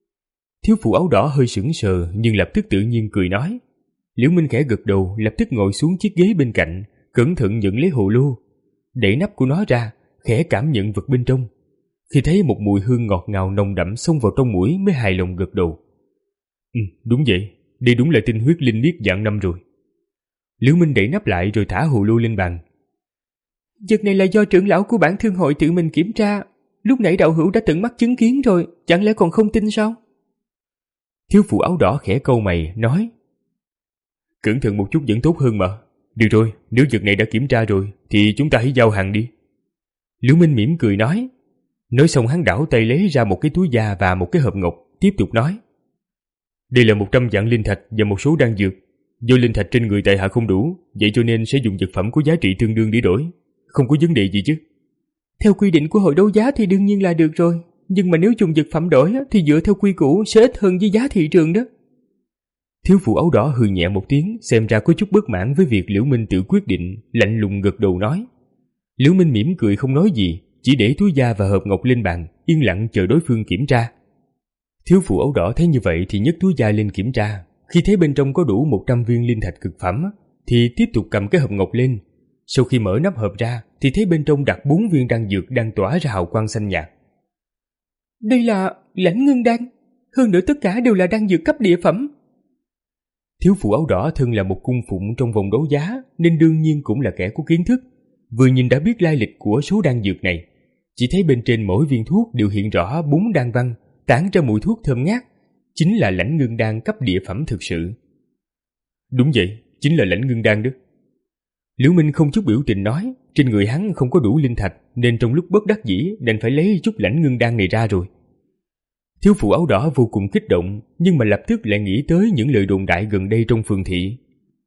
Thiếu phụ áo đỏ hơi sững sờ nhưng lập tức tự nhiên cười nói. Liễu Minh khẽ gật đầu, lập tức ngồi xuống chiếc ghế bên cạnh, cẩn thận nhận lấy hồ lô, đẩy nắp của nó ra, khẽ cảm nhận vật bên trong. Khi thấy một mùi hương ngọt ngào nồng đậm xông vào trong mũi mới hài lòng gật đầu. Ừ, đúng vậy, đây đúng là tinh huyết linh miết dạng năm rồi. Liễu Minh đẩy nắp lại rồi thả hồ lô lên bàn. Vật này là do trưởng lão của bản thương hội tự mình kiểm tra, lúc nãy đạo hữu đã tận mắt chứng kiến rồi, chẳng lẽ còn không tin sao? Thiếu phụ áo đỏ khẽ cau mày nói. Cẩn thận một chút vẫn tốt hơn mà. Được rồi, nếu vật này đã kiểm tra rồi thì chúng ta hãy giao hàng đi. Liễu Minh mỉm cười nói. Nói xong hắn đảo tay lấy ra một cái túi da và một cái hộp ngọc, tiếp tục nói. Đây là một trăm vạn linh thạch và một số đan dược. Do linh thạch trên người tại hạ không đủ, vậy cho nên sẽ dùng vật phẩm có giá trị tương đương để đổi. Không có vấn đề gì chứ? Theo quy định của hội đấu giá thì đương nhiên là được rồi, nhưng mà nếu dùng vật phẩm đổi thì dựa theo quy củ sẽ ít hơn với giá thị trường đó. Thiếu phụ áo đỏ hừ nhẹ một tiếng, xem ra có chút bất mãn với việc Liễu Minh tự quyết định, lạnh lùng gật đầu nói. Liễu Minh mỉm cười không nói gì, chỉ để túi da và hộp ngọc lên bàn, yên lặng chờ đối phương kiểm tra. Thiếu phụ áo đỏ thấy như vậy thì nhấc túi da lên kiểm tra, khi thấy bên trong có đủ một trăm viên linh thạch cực phẩm thì tiếp tục cầm cái hộp ngọc lên. Sau khi mở nắp hộp ra thì thấy bên trong đặt bốn viên đan dược đang tỏa ra hào quang xanh nhạt. Đây là Lãnh Ngưng Đan, hơn nữa tất cả đều là đan dược cấp địa phẩm. Thiếu phụ áo đỏ thân là một cung phụng trong vòng đấu giá nên đương nhiên cũng là kẻ có kiến thức, vừa nhìn đã biết lai lịch của số đan dược này. Chỉ thấy bên trên mỗi viên thuốc đều hiện rõ bốn đan văn, tản ra mùi thuốc thơm ngát, chính là Lãnh Ngưng Đan cấp địa phẩm thực sự. Đúng vậy, chính là Lãnh Ngưng Đan đó. Liễu Minh không chút biểu tình nói, trên người hắn không có đủ linh thạch nên trong lúc bất đắc dĩ đành phải lấy chút Lãnh Ngưng Đan này ra rồi. Thiếu phụ áo đỏ vô cùng kích động, nhưng mà lập tức lại nghĩ tới những lời đồn đại gần đây trong phường thị.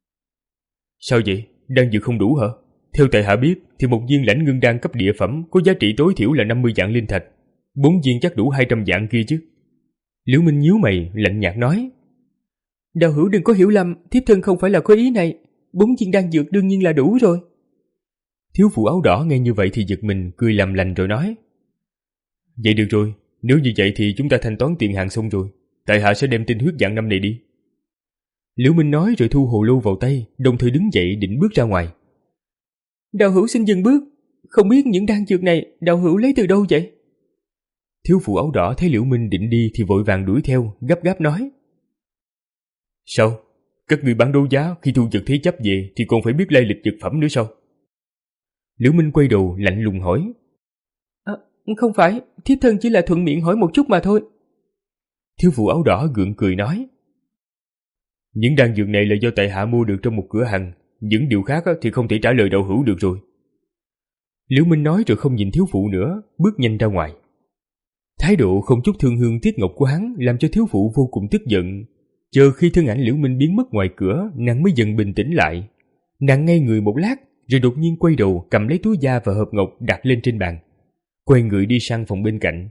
Sao vậy? Đan dược không đủ hả? Theo tại hạ biết thì một viên Lãnh Ngưng Đan cấp địa phẩm có giá trị tối thiểu là năm mươi vạn linh thạch, bốn viên chắc đủ hai trăm vạn kia chứ. Liễu Minh nhíu mày, lạnh nhạt nói. Đạo hữu đừng có hiểu lầm, thiếp thân không phải là có ý này, bốn viên đan dược đương nhiên là đủ rồi. Thiếu phụ áo đỏ nghe như vậy thì giật mình, cười làm lành rồi nói. Vậy được rồi, nếu như vậy thì chúng ta thanh toán tiền hàng xong rồi, tại hạ sẽ đem tinh huyết dạng năm này đi. Liễu Minh nói rồi thu hồ lô vào tay, đồng thời đứng dậy định bước ra ngoài. Đạo hữu xin dừng bước, không biết những đan dược này đạo hữu lấy từ đâu vậy? Thiếu phụ áo đỏ thấy Liễu Minh định đi thì vội vàng đuổi theo, gấp gáp nói. Sao? Các người bán đấu giá khi thu vật thế chấp về thì còn phải biết lai lịch vật phẩm nữa sao? Liễu Minh quay đầu lạnh lùng hỏi. À, không phải, thiếp thân chỉ là thuận miệng hỏi một chút mà thôi. Thiếu phụ áo đỏ gượng cười nói. Những đan dược này là do tại hạ mua được trong một cửa hàng, những điều khác thì không thể trả lời đạo hữu được rồi. Liễu Minh nói rồi không nhìn thiếu phụ nữa, bước nhanh ra ngoài. Thái độ không chút thương hương tiếc ngọc của hắn làm cho thiếu phụ vô cùng tức giận. Chờ khi thân ảnh Liễu Minh biến mất ngoài cửa, nàng mới dần bình tĩnh lại. Nàng ngây người một lát, rồi đột nhiên quay đầu cầm lấy túi da và hộp ngọc đặt lên trên bàn, quay người đi sang phòng bên cạnh.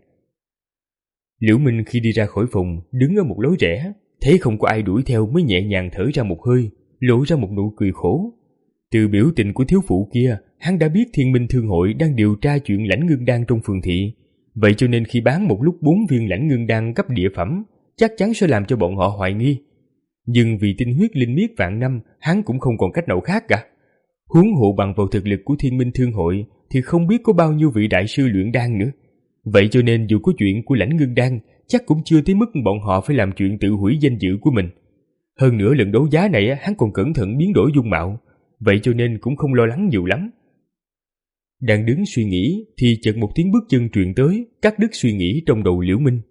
Liễu Minh khi đi ra khỏi phòng, đứng ở một lối rẽ, thấy không có ai đuổi theo mới nhẹ nhàng thở ra một hơi, lộ ra một nụ cười khổ. Từ biểu tình của thiếu phụ kia, hắn đã biết Thiên Minh Thương hội đang điều tra chuyện Lãnh Ngưng Đan trong phường thị, vậy cho nên khi bán một lúc bốn viên Lãnh Ngưng Đan cấp địa phẩm, chắc chắn sẽ làm cho bọn họ hoài nghi. Nhưng vì tinh huyết linh miết vạn năm, hắn cũng không còn cách nào khác cả. Huống hộ bằng vào thực lực của Thiên Minh Thương hội thì không biết có bao nhiêu vị đại sư luyện đan nữa. Vậy cho nên dù có chuyện của Lãnh Ngưng Đan, chắc cũng chưa tới mức bọn họ phải làm chuyện tự hủy danh dự của mình. Hơn nữa lần đấu giá này hắn còn cẩn thận biến đổi dung mạo, vậy cho nên cũng không lo lắng nhiều lắm. Đang đứng suy nghĩ thì chợt một tiếng bước chân truyền tới, cắt đứt suy nghĩ trong đầu Liễu Minh.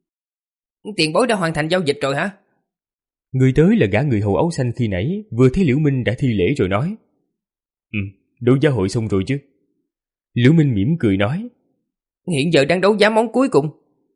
Tiền bối đã hoàn thành giao dịch rồi hả? Người tới là gã người hầu áo xanh khi nãy, vừa thấy Liễu Minh đã thi lễ rồi nói. Ừ, đấu giá hội xong rồi chứ. Liễu Minh mỉm cười nói. Hiện giờ đang đấu giá món cuối cùng.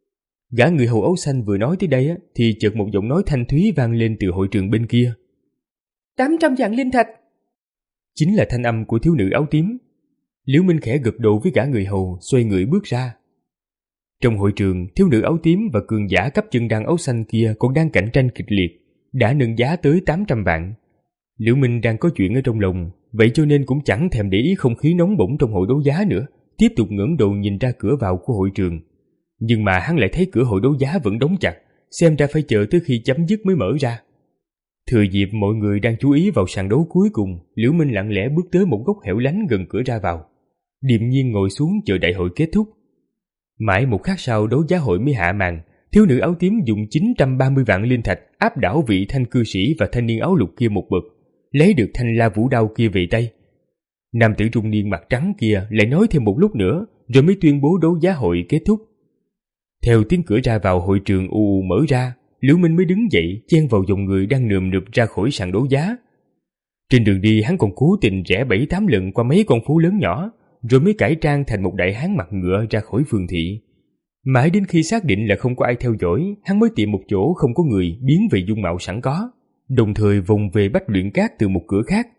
Gã người hầu áo xanh vừa nói tới đây á, thì chợt một giọng nói thanh thúy vang lên từ hội trường bên kia. Tám trăm vạn linh thạch. Chính là thanh âm của thiếu nữ áo tím. Liễu Minh khẽ gật đầu với gã người hầu, xoay người bước ra. Trong hội trường, thiếu nữ áo tím và cường giả cấp chân đan áo xanh kia còn đang cạnh tranh kịch liệt, đã nâng giá tới tám trăm vạn. Liễu Minh đang có chuyện ở trong lòng, vậy cho nên cũng chẳng thèm để ý không khí nóng bỏng trong hội đấu giá nữa, tiếp tục ngẩng đầu nhìn ra cửa vào của hội trường. Nhưng mà hắn lại thấy cửa hội đấu giá vẫn đóng chặt, xem ra phải chờ tới khi chấm dứt mới mở ra. Thừa dịp mọi người đang chú ý vào sàn đấu cuối cùng, Liễu Minh lặng lẽ bước tới một góc hẻo lánh gần cửa ra vào, điềm nhiên ngồi xuống chờ đại hội kết thúc. Mãi một khắc sau đấu giá hội mới hạ màn, thiếu nữ áo tím dùng chín trăm ba mươi vạn linh thạch áp đảo vị thanh cư sĩ và thanh niên áo lục kia một bậc, lấy được thanh la vũ đao kia về tay. Nam tử trung niên mặt trắng kia lại nói thêm một lúc nữa, rồi mới tuyên bố đấu giá hội kết thúc. Theo tiếng cửa ra vào hội trường ù ù mở ra, Liễu Minh mới đứng dậy chen vào dòng người đang nườm nượp ra khỏi sàn đấu giá. Trên đường đi hắn còn cố tình rẽ bảy tám lần qua mấy con phố lớn nhỏ, rồi mới cải trang thành một đại hán mặt ngựa ra khỏi phường thị. Mãi đến khi xác định là không có ai theo dõi, hắn mới tìm một chỗ không có người biến về dung mạo sẵn có, đồng thời vòng về Bách Luyện Cát từ một cửa khác.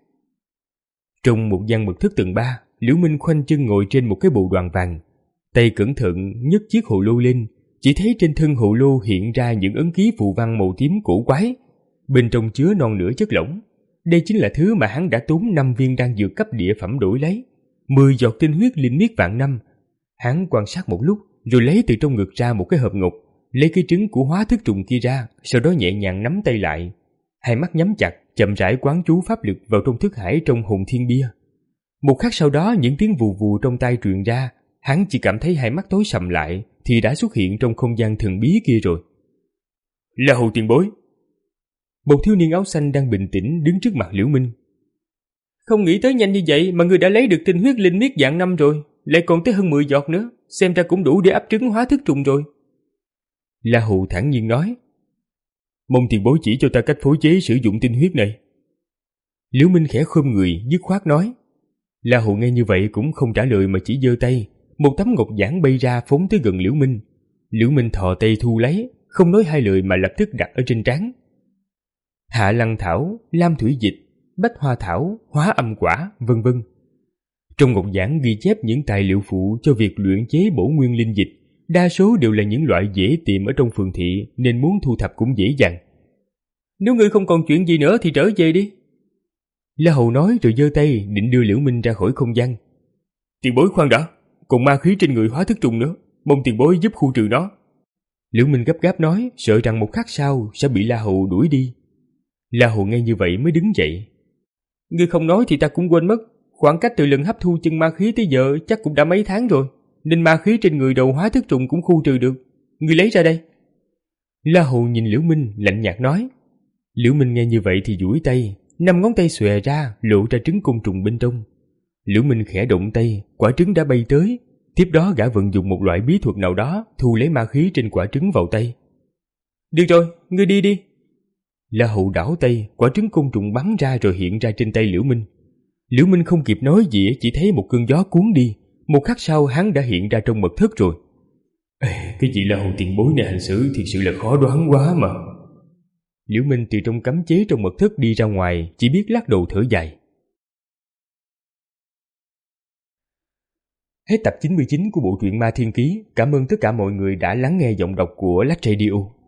Trong một gian mật thất tầng ba, Liễu Minh khoanh chân ngồi trên một cái bộ đoàn vàng, tay cẩn thận nhấc chiếc hồ lô lên, chỉ thấy trên thân hồ lô hiện ra những ấn ký phù văn màu tím cổ quái, bên trong chứa non nửa chất lỏng. Đây chính là thứ mà hắn đã tốn năm viên đan dược cấp địa phẩm đổi lấy, mười giọt tinh huyết linh miết vạn năm. Hắn quan sát một lúc, rồi lấy từ trong ngực ra một cái hộp ngọc, lấy cái trứng của hóa thức trùng kia ra, sau đó nhẹ nhàng nắm tay lại, hai mắt nhắm chặt, chậm rãi quán chú pháp lực vào trong thức hải trong hồn thiên bia. Một khắc sau đó, những tiếng vù vù trong tai truyền ra, hắn chỉ cảm thấy hai mắt tối sầm lại thì đã xuất hiện trong không gian thần bí kia rồi. Là Hồ tiền bối. Một thiếu niên áo xanh đang bình tĩnh đứng trước mặt Liễu Minh. Không nghĩ tới nhanh như vậy mà người đã lấy được tinh huyết linh miết vạn năm rồi, lại còn tới hơn mười giọt nữa, xem ra cũng đủ để ấp trứng hóa thức trùng rồi. La Hù thản nhiên nói. Mong tiền bối chỉ cho ta cách phối chế sử dụng tinh huyết này. Liễu Minh khẽ khom người dứt khoát nói. La Hù nghe như vậy cũng không trả lời mà chỉ giơ tay, một tấm ngọc giản bay ra phóng tới gần Liễu Minh. Liễu Minh thò tay thu lấy, không nói hai lời mà lập tức đặt ở trên trán. Hạ lăng thảo, lam thủy dịch, bách hoa thảo, hóa âm quả, vân vân. Trong ngọc giản ghi chép những tài liệu phụ cho việc luyện chế bổ nguyên linh dịch, đa số đều là những loại dễ tìm ở trong phường thị nên muốn thu thập cũng dễ dàng. Nếu ngươi không còn chuyện gì nữa thì trở về đi. La Hầu nói rồi giơ tay định đưa Liễu Minh ra khỏi không gian. Tiền bối khoan đã, còn ma khí trên người hóa thức trùng nữa, mong tiền bối giúp khu trừ nó. Liễu Minh gấp gáp nói, sợ rằng một khắc sau sẽ bị La Hầu đuổi đi. La Hầu nghe như vậy mới đứng dậy. Ngươi không nói thì ta cũng quên mất, khoảng cách từ lần hấp thu chân ma khí tới giờ chắc cũng đã mấy tháng rồi, nên ma khí trên người đầu hóa thức trùng cũng khu trừ được. Ngươi lấy ra đây. La Hầu nhìn Liễu Minh lạnh nhạt nói. Liễu Minh nghe như vậy thì duỗi tay, năm ngón tay xòe ra lộ ra trứng côn trùng bên trong. Liễu Minh khẽ động tay, quả trứng đã bay tới. Tiếp đó gã vận dụng một loại bí thuật nào đó thu lấy ma khí trên quả trứng vào tay. Được rồi, ngươi đi đi. La Hầu đảo tay, quả trứng côn trùng bắn ra rồi hiện ra trên tay Liễu Minh. Liễu Minh không kịp nói gì, chỉ thấy một cơn gió cuốn đi. Một khắc sau hắn đã hiện ra trong mật thất rồi. Ê, cái gì La Hầu tiền bối này hành xử thiệt sự là khó đoán quá mà. Liễu Minh từ trong cấm chế trong mật thất đi ra ngoài, chỉ biết lắc đầu thở dài. Hết tập chín mươi chín của bộ truyện Ma Thiên Ký. Cảm ơn tất cả mọi người đã lắng nghe giọng đọc của Lách Radio.